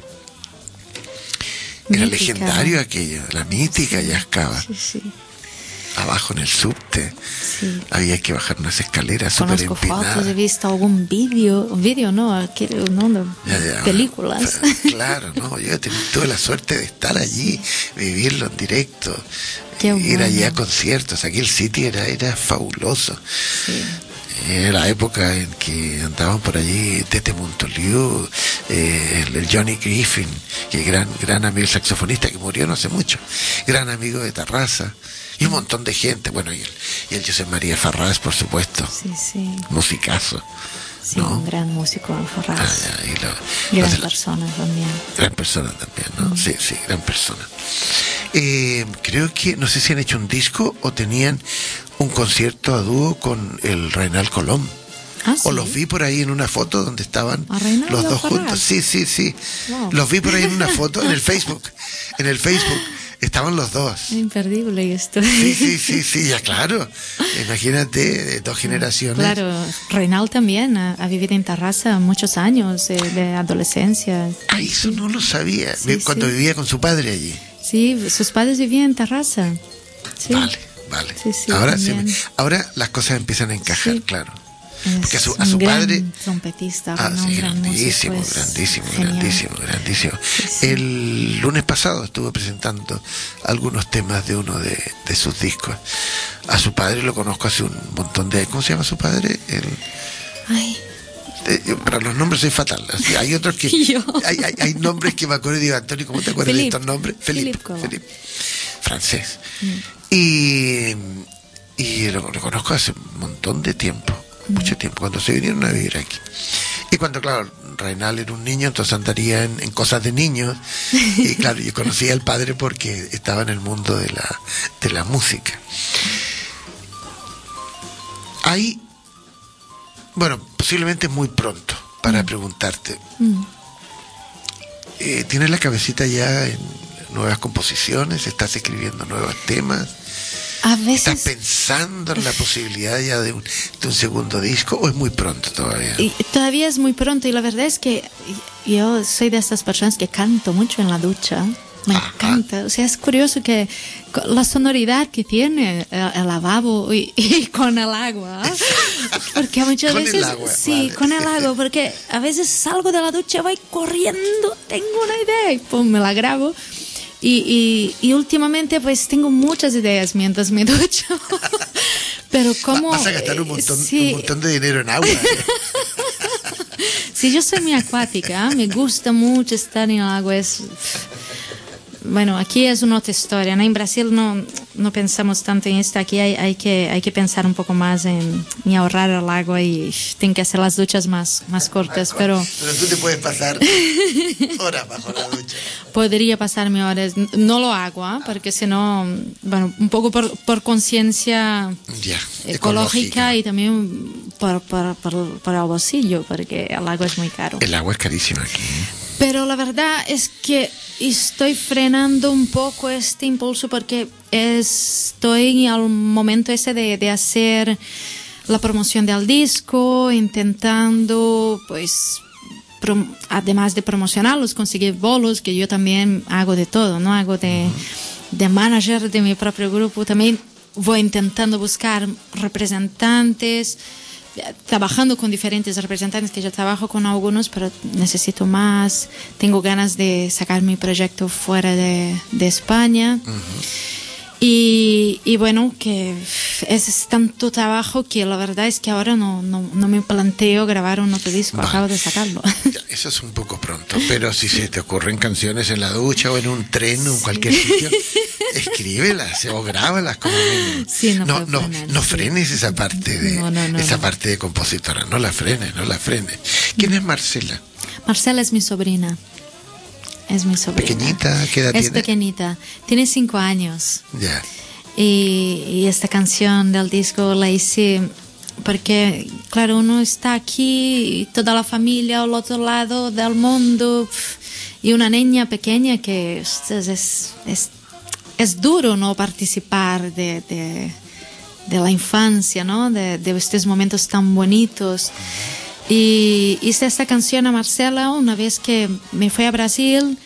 Era Mítica. legendario aquello, la mítica Jazz Cava. Sí, sí. Abajo en el subte. Sí. Había que bajar unas escaleras súper Conozco empinadas. fotos, he visto algún vídeo, vídeo no, aquello, no, de Ya, ya, películas. Claro, no, yo he tenido tuve la suerte de estar allí, vivirlo en directo, Qué ir bueno. allí a conciertos. Aquí el sitio era, era fabuloso. Sí. Era la época en que andaban por allí Tete Montoliu, eh, el, el Johnny Griffin, que gran, gran amigo, el saxofonista que murió no hace mucho, gran amigo de Terrassa, y un montón de gente, bueno, y el, y el José María Farrás, por supuesto, Sí, sí. musicazo. Sí, ¿No? un gran músico, Ah, Ferraz. ya, y lo- Gran los de la- persona también. Gran persona también, ¿no? Sí, sí, gran persona. Eh, creo que, no sé si han hecho un disco o tenían un concierto a dúo con el Reinal Colom. Ah, O sí. los vi por ahí en una foto donde estaban ¿A Reinaldo los dos Farrás? juntos. Sí, sí, sí. Wow. Los vi por ahí en una foto en el Facebook. En el Facebook estaban los dos. Imperdible esto. Sí, sí, sí, sí, ya claro. Imagínate, de dos generaciones. Claro, Reinald también ha, ha vivido en Terrassa muchos años eh, de adolescencia. Ah, eso no lo sabía. Sí, Cuando sí. vivía con su padre allí. Sí, sus padres vivían en Terrassa. Sí. Vale, vale. Sí, sí, ahora, se también. me- ahora las cosas empiezan a encajar, Sí. claro. Es Porque a su, a un su gran padre. trompetista, Ah, ¿no? sí, Un gran grandísimo, músico, es grandísimo, genial. grandísimo, grandísimo. sí. El lunes pasado estuvo presentando algunos temas de uno de, de sus discos. A su padre lo conozco hace un montón de... ¿Cómo se llama su padre? El, Ay, eh, yo para los nombres soy fatal. Así, hay otros que... Yo. Hay, hay, hay nombres que me acuerdo y digo, Antonio, ¿cómo te acuerdas Philippe. de estos nombres? Felipe. Philippe Collin. Felipe. Francés. Y, y lo, lo conozco hace un montón de tiempo. Mucho tiempo, cuando se vinieron a vivir aquí. Y cuando, claro, Reinal era un niño, entonces andaría en, en cosas de niños. Y claro, yo conocía al padre porque estaba en el mundo de la, de la música. Hay, bueno, posiblemente muy pronto para preguntarte. Eh, ¿Tienes la cabecita ya en nuevas composiciones? ¿Estás escribiendo nuevos temas? a ¿Estás veces pensando en la posibilidad ya de un, de un segundo disco o es muy pronto todavía? y todavía es muy pronto y la verdad es que yo soy de estas personas que canto mucho en la ducha. Me Ajá. encanta, o sea, es curioso que co- la sonoridad que tiene el, el lavabo y, y con el agua, porque muchas Con el veces, agua, sí, vale. con el agua, porque a veces salgo de la ducha, voy corriendo, tengo una idea y pum, me la grabo. Y, y, y últimamente pues tengo muchas ideas mientras me ducho. Pero como... Vas a gastar un montón, sí, un montón de dinero en agua. ¿eh? sí, yo soy muy acuática, me gusta mucho estar en el agua. Es, bueno, aquí es una otra historia, ¿no? En Brasil no, no pensamos tanto en esto, aquí hay, hay, que, hay que pensar un poco más en, en ahorrar el agua y tengo que hacer las duchas más, más cortas, pero Pero tú te puedes pasar horas bajo la ducha. podría pasarme horas. No lo hago, ¿eh? Porque si no, bueno, un poco por, por conciencia Ya, ecológica, ecológica. y también por, por, por, por el bolsillo, porque el agua es muy caro. El agua es carísima aquí. Pero la verdad es que estoy frenando un poco este impulso porque estoy al momento ese de, de hacer la promoción del disco, intentando, pues, prom- además de promocionarlos, conseguir bolos, que yo también hago de todo, ¿no? Hago de, de manager de mi propio grupo, también voy intentando buscar representantes, trabajando con diferentes representantes, que yo trabajo con algunos, pero necesito más. Tengo ganas de sacar mi proyecto fuera de, de España. Uh-huh. Y, y bueno, que es tanto trabajo que la verdad es que ahora no, no, no me planteo grabar un otro disco, vale. Acabo de sacarlo. Eso es un poco pronto, pero si se te ocurren canciones en la ducha o en un tren o en cualquier sitio, escríbelas o grábalas como mínimo. Sí, no, no, no, frenar, no sí. frenes esa parte de no, no, no, esa no. parte de compositora, no la frenes, no la frenes. ¿Quién es Marcela? Marcela es mi sobrina. Es mi sobrina. ¿Pequeñita? ¿Qué edad es tiene? pequeñita. Tiene cinco años. Ya. Y, y esta canción del disco la hice porque, claro, uno está aquí y toda la familia al otro lado del mundo y una niña pequeña que es, es, es, es duro no participar de, de, de la infancia, ¿no? De, de estos momentos tan bonitos. Y hice esta canción a Marcela una vez que me fui a Brasil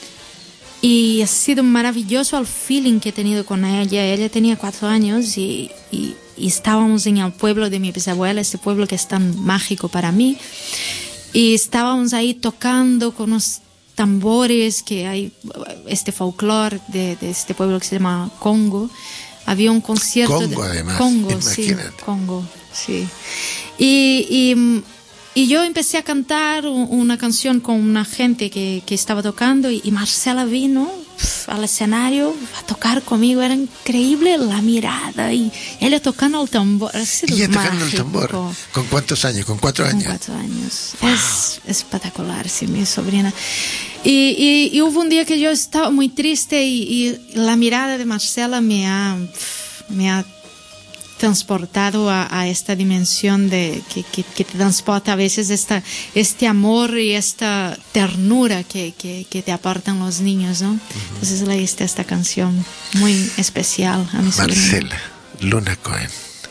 y ha sido maravilloso el feeling que he tenido con ella. Ella tenía cuatro años y, y, y estábamos en el pueblo de mi bisabuela, este pueblo que es tan mágico para mí. Y estábamos ahí tocando con unos tambores, que hay este folclore de, de este pueblo que se llama Congo. Había un concierto Congo, de además, Congo, imagínate. sí, Congo, sí. Y, y Y yo empecé a cantar una canción con una gente que, que estaba tocando y, y Marcela vino pf, al escenario a tocar conmigo. Era increíble la mirada y ella tocando el tambor. Ha sido Y ella tocando mágico. el tambor. ¿Con cuántos años? ¿Con cuatro años? Con cuatro años. Wow. Es espectacular, sí, mi sobrina. Y, y, y hubo un día que yo estaba muy triste y, y la mirada de Marcela me ha, pf, me ha transportado a, a esta dimensión de que, que, que te transporta a veces esta, este amor y esta ternura que, que, que te aportan los niños, ¿no? Uh-huh. Entonces le hice esta canción muy especial a mi sobrina. Marcela Luna Cohen.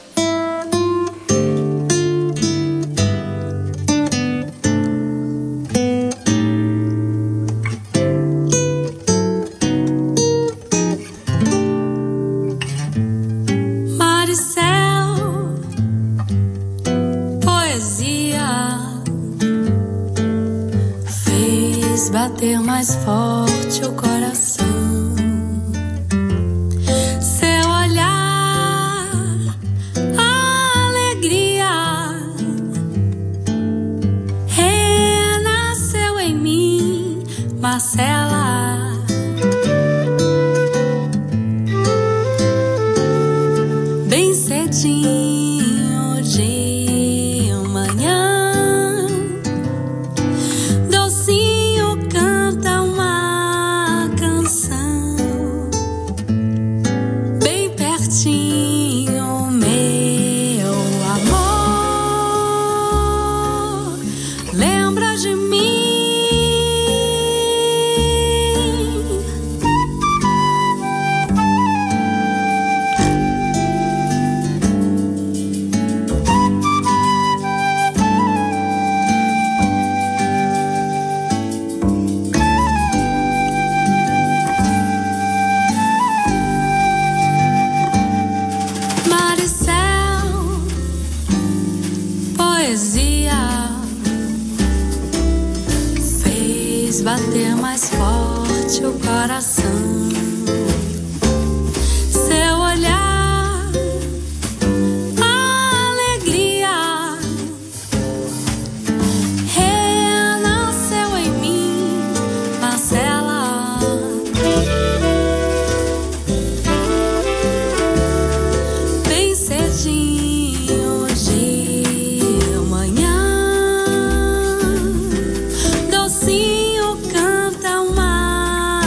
Bater mais forte o coração, seu olhar, a alegria renasceu em mim, Marcela. Bem cedinho de manhã, docinho canta uma canção, bem pertinho, meu amor, lembra de mim. Mar e céu, poesia, fez bater mais forte o coração. Seu olhar, a alegria renasceu em mim, Marcela. Bem cedinho de manhã, docinho canta uma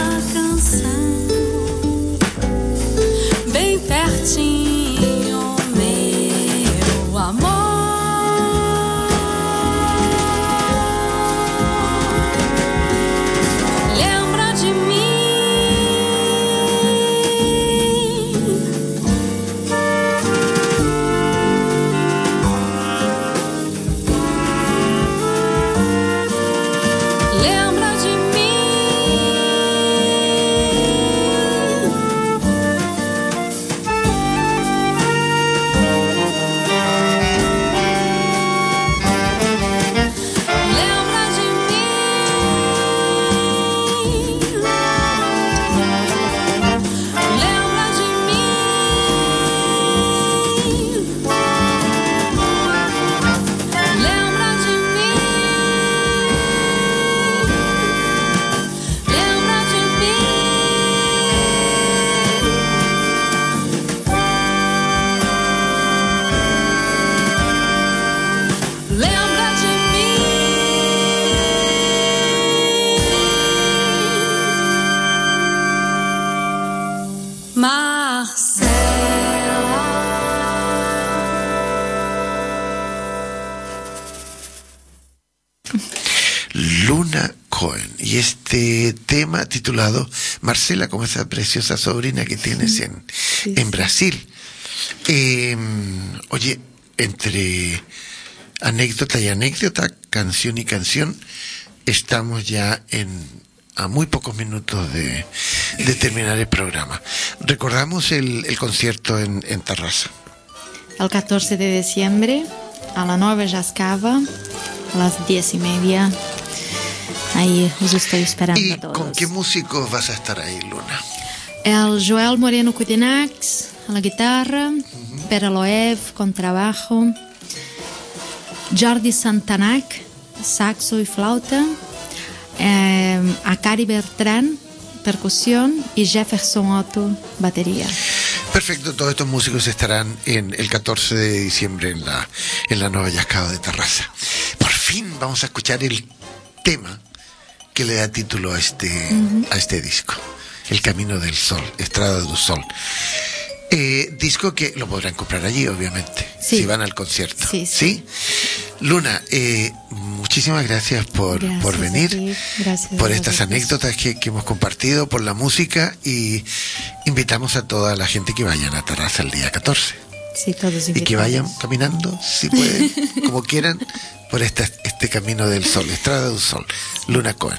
Luna Cohen. Y este tema titulado Marcela, como esa preciosa sobrina que tienes en, Sí, en sí. Brasil. Eh, oye, entre anécdota y anécdota, canción y canción, estamos ya en a muy pocos minutos de, de terminar el programa. Recordamos el, el concierto en, en Tarrasa. El catorce de diciembre, a la Nova Jascava, a las diez y media. Ahí os estoy esperando ¿Y a todos. con qué músicos vas a estar ahí, Luna? El Joel Moreno Kudinax a la guitarra, uh-huh. Pere Loev con trabajo, Jordi Santanac, saxo y flauta, eh, Akari Bertrand, percusión, y Jefferson Otto, batería. Perfecto, todos estos músicos estarán en el catorce de diciembre en la, en la Nova Jascava de Tarrasa. Por fin vamos a escuchar el tema que le da título a este, uh-huh. a este disco, El Camino del Sol, Estrada do Sol. Eh, disco que lo podrán comprar allí, obviamente, sí. si van al concierto. Sí, sí. ¿Sí? Luna, eh, muchísimas gracias por, gracias por venir, gracias por estas anécdotas que, que hemos compartido, por la música, y invitamos a toda la gente que vayan a Tarrasa el día catorce. Sí, todos invitados. Y que vayan caminando, si pueden, como quieran, por esta, este Camino del Sol, Estrada do Sol. Luna Cohen.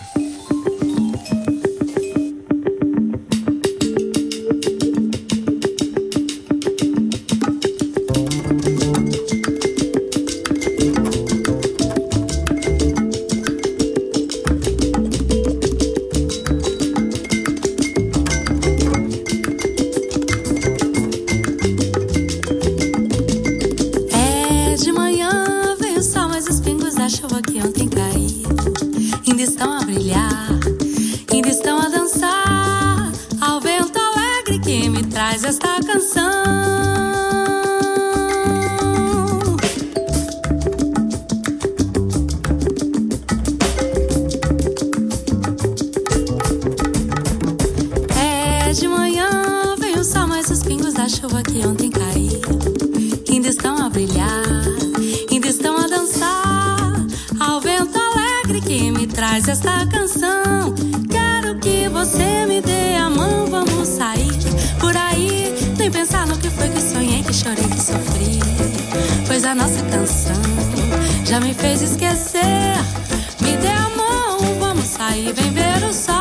Esta canção é de manhã, vem o sol, mas os pingos da chuva que ontem caiu ainda estão a brilhar, ainda estão a dançar ao vento alegre que me traz esta canção. Quero que você me dê a mão, vamos sair por aí, nem pensar no que foi que sonhei, que chorei, que sofri, pois a nossa canção já me fez esquecer. Me dê a mão, vamos sair, vem ver o sol.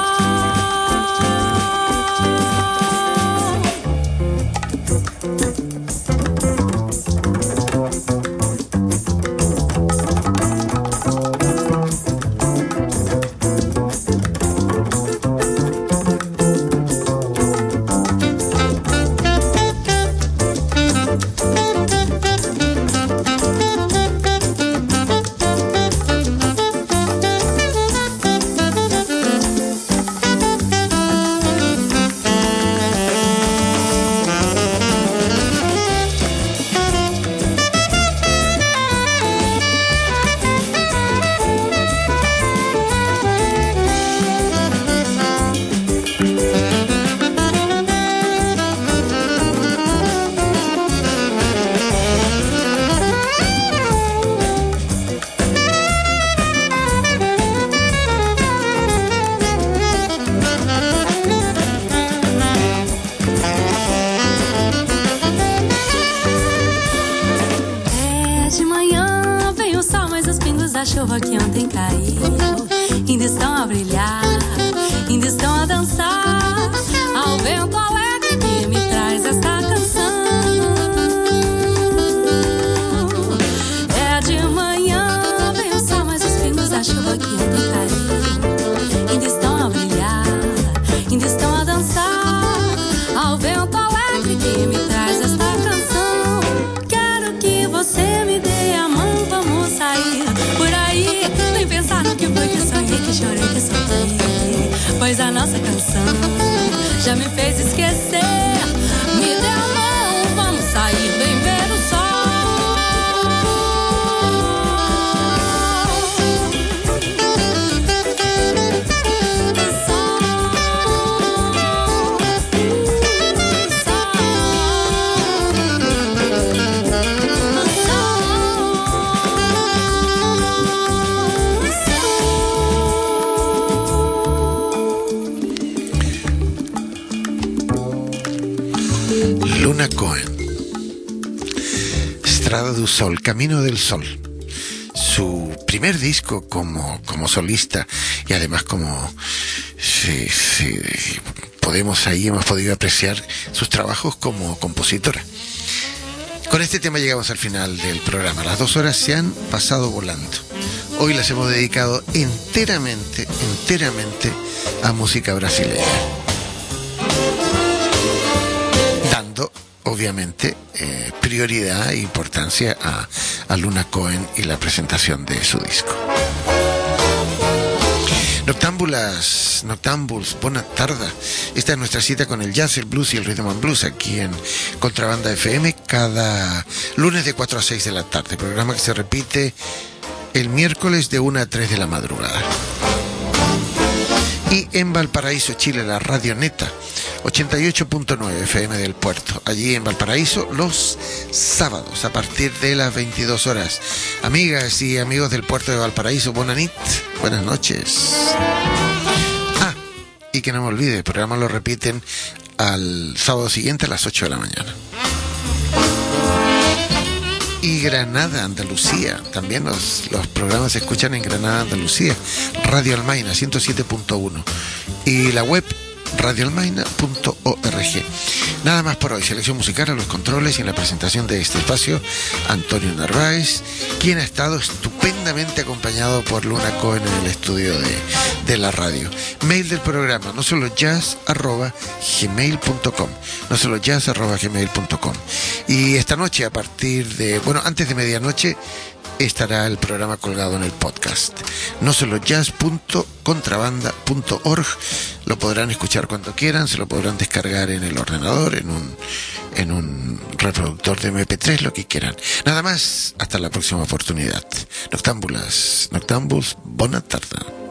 Chuva que ontem caiu ainda estão a brilhar, ainda estão a dançar ao vento alegre que me traz esta canção. É de manhã, vem o sol, mas os pingos da chuva que ontem caiu ainda estão a brilhar, ainda estão a dançar ao vento alegre que me traz esta canção. Quero que você me dê a mão, vamos sair por aí, nem pensar no que foi que sonhei, que chorei, que sofri, pois a nossa canção já me fez esquecer. Me dê a mão, vamos sair, vem ver o sol. O sol. Luna Cohen. Strada do Sol, Camino del Sol. Su primer disco como, como solista y además como sí, sí, podemos ahí hemos podido apreciar sus trabajos como compositora. Con este tema llegamos al final del programa. Las dos horas se han pasado volando. Hoy las hemos dedicado enteramente, enteramente a música brasileña. Dando, obviamente, eh, prioridad e importancia a, a Luna Cohen y la presentación de su disco. Noctámbulas, Noctámbuls, buena tarde. Esta es nuestra cita con el jazz, el blues y el rhythm and blues aquí en Contrabanda F M cada lunes de cuatro a seis de la tarde. Programa que se repite el miércoles de una a tres de la madrugada. Y en Valparaíso, Chile, la Radio Neta, ochenta y ocho punto nueve F M del Puerto. Allí en Valparaíso, los sábados a partir de las veintidós horas. Amigas y amigos del Puerto de Valparaíso, buenas nit, buenas noches. Ah, y que no me olvide, el programa lo repiten al sábado siguiente a las ocho de la mañana. Y Granada, Andalucía, también los, los programas se escuchan en Granada, Andalucía. Radio Almaina, ciento siete punto uno. Y la web radio almaina punto org. Nada más por hoy. Selección musical a los controles y en la presentación de este espacio, Antonio Narváez, quien ha estado estupendamente acompañado por Luna Cohen en el estudio de, de la radio. Mail del programa, no solo jazz arroba gmail punto com, no solo jazz arroba gmail punto com. Y esta noche a partir de, bueno, antes de medianoche estará el programa colgado en el podcast. No solo jazz punto contrabanda punto org. Lo podrán escuchar cuando quieran, se lo podrán descargar en el ordenador, en un, en un reproductor de eme pe tres, lo que quieran. Nada más, hasta la próxima oportunidad. Noctámbulas, Noctámbuls, buena tarde.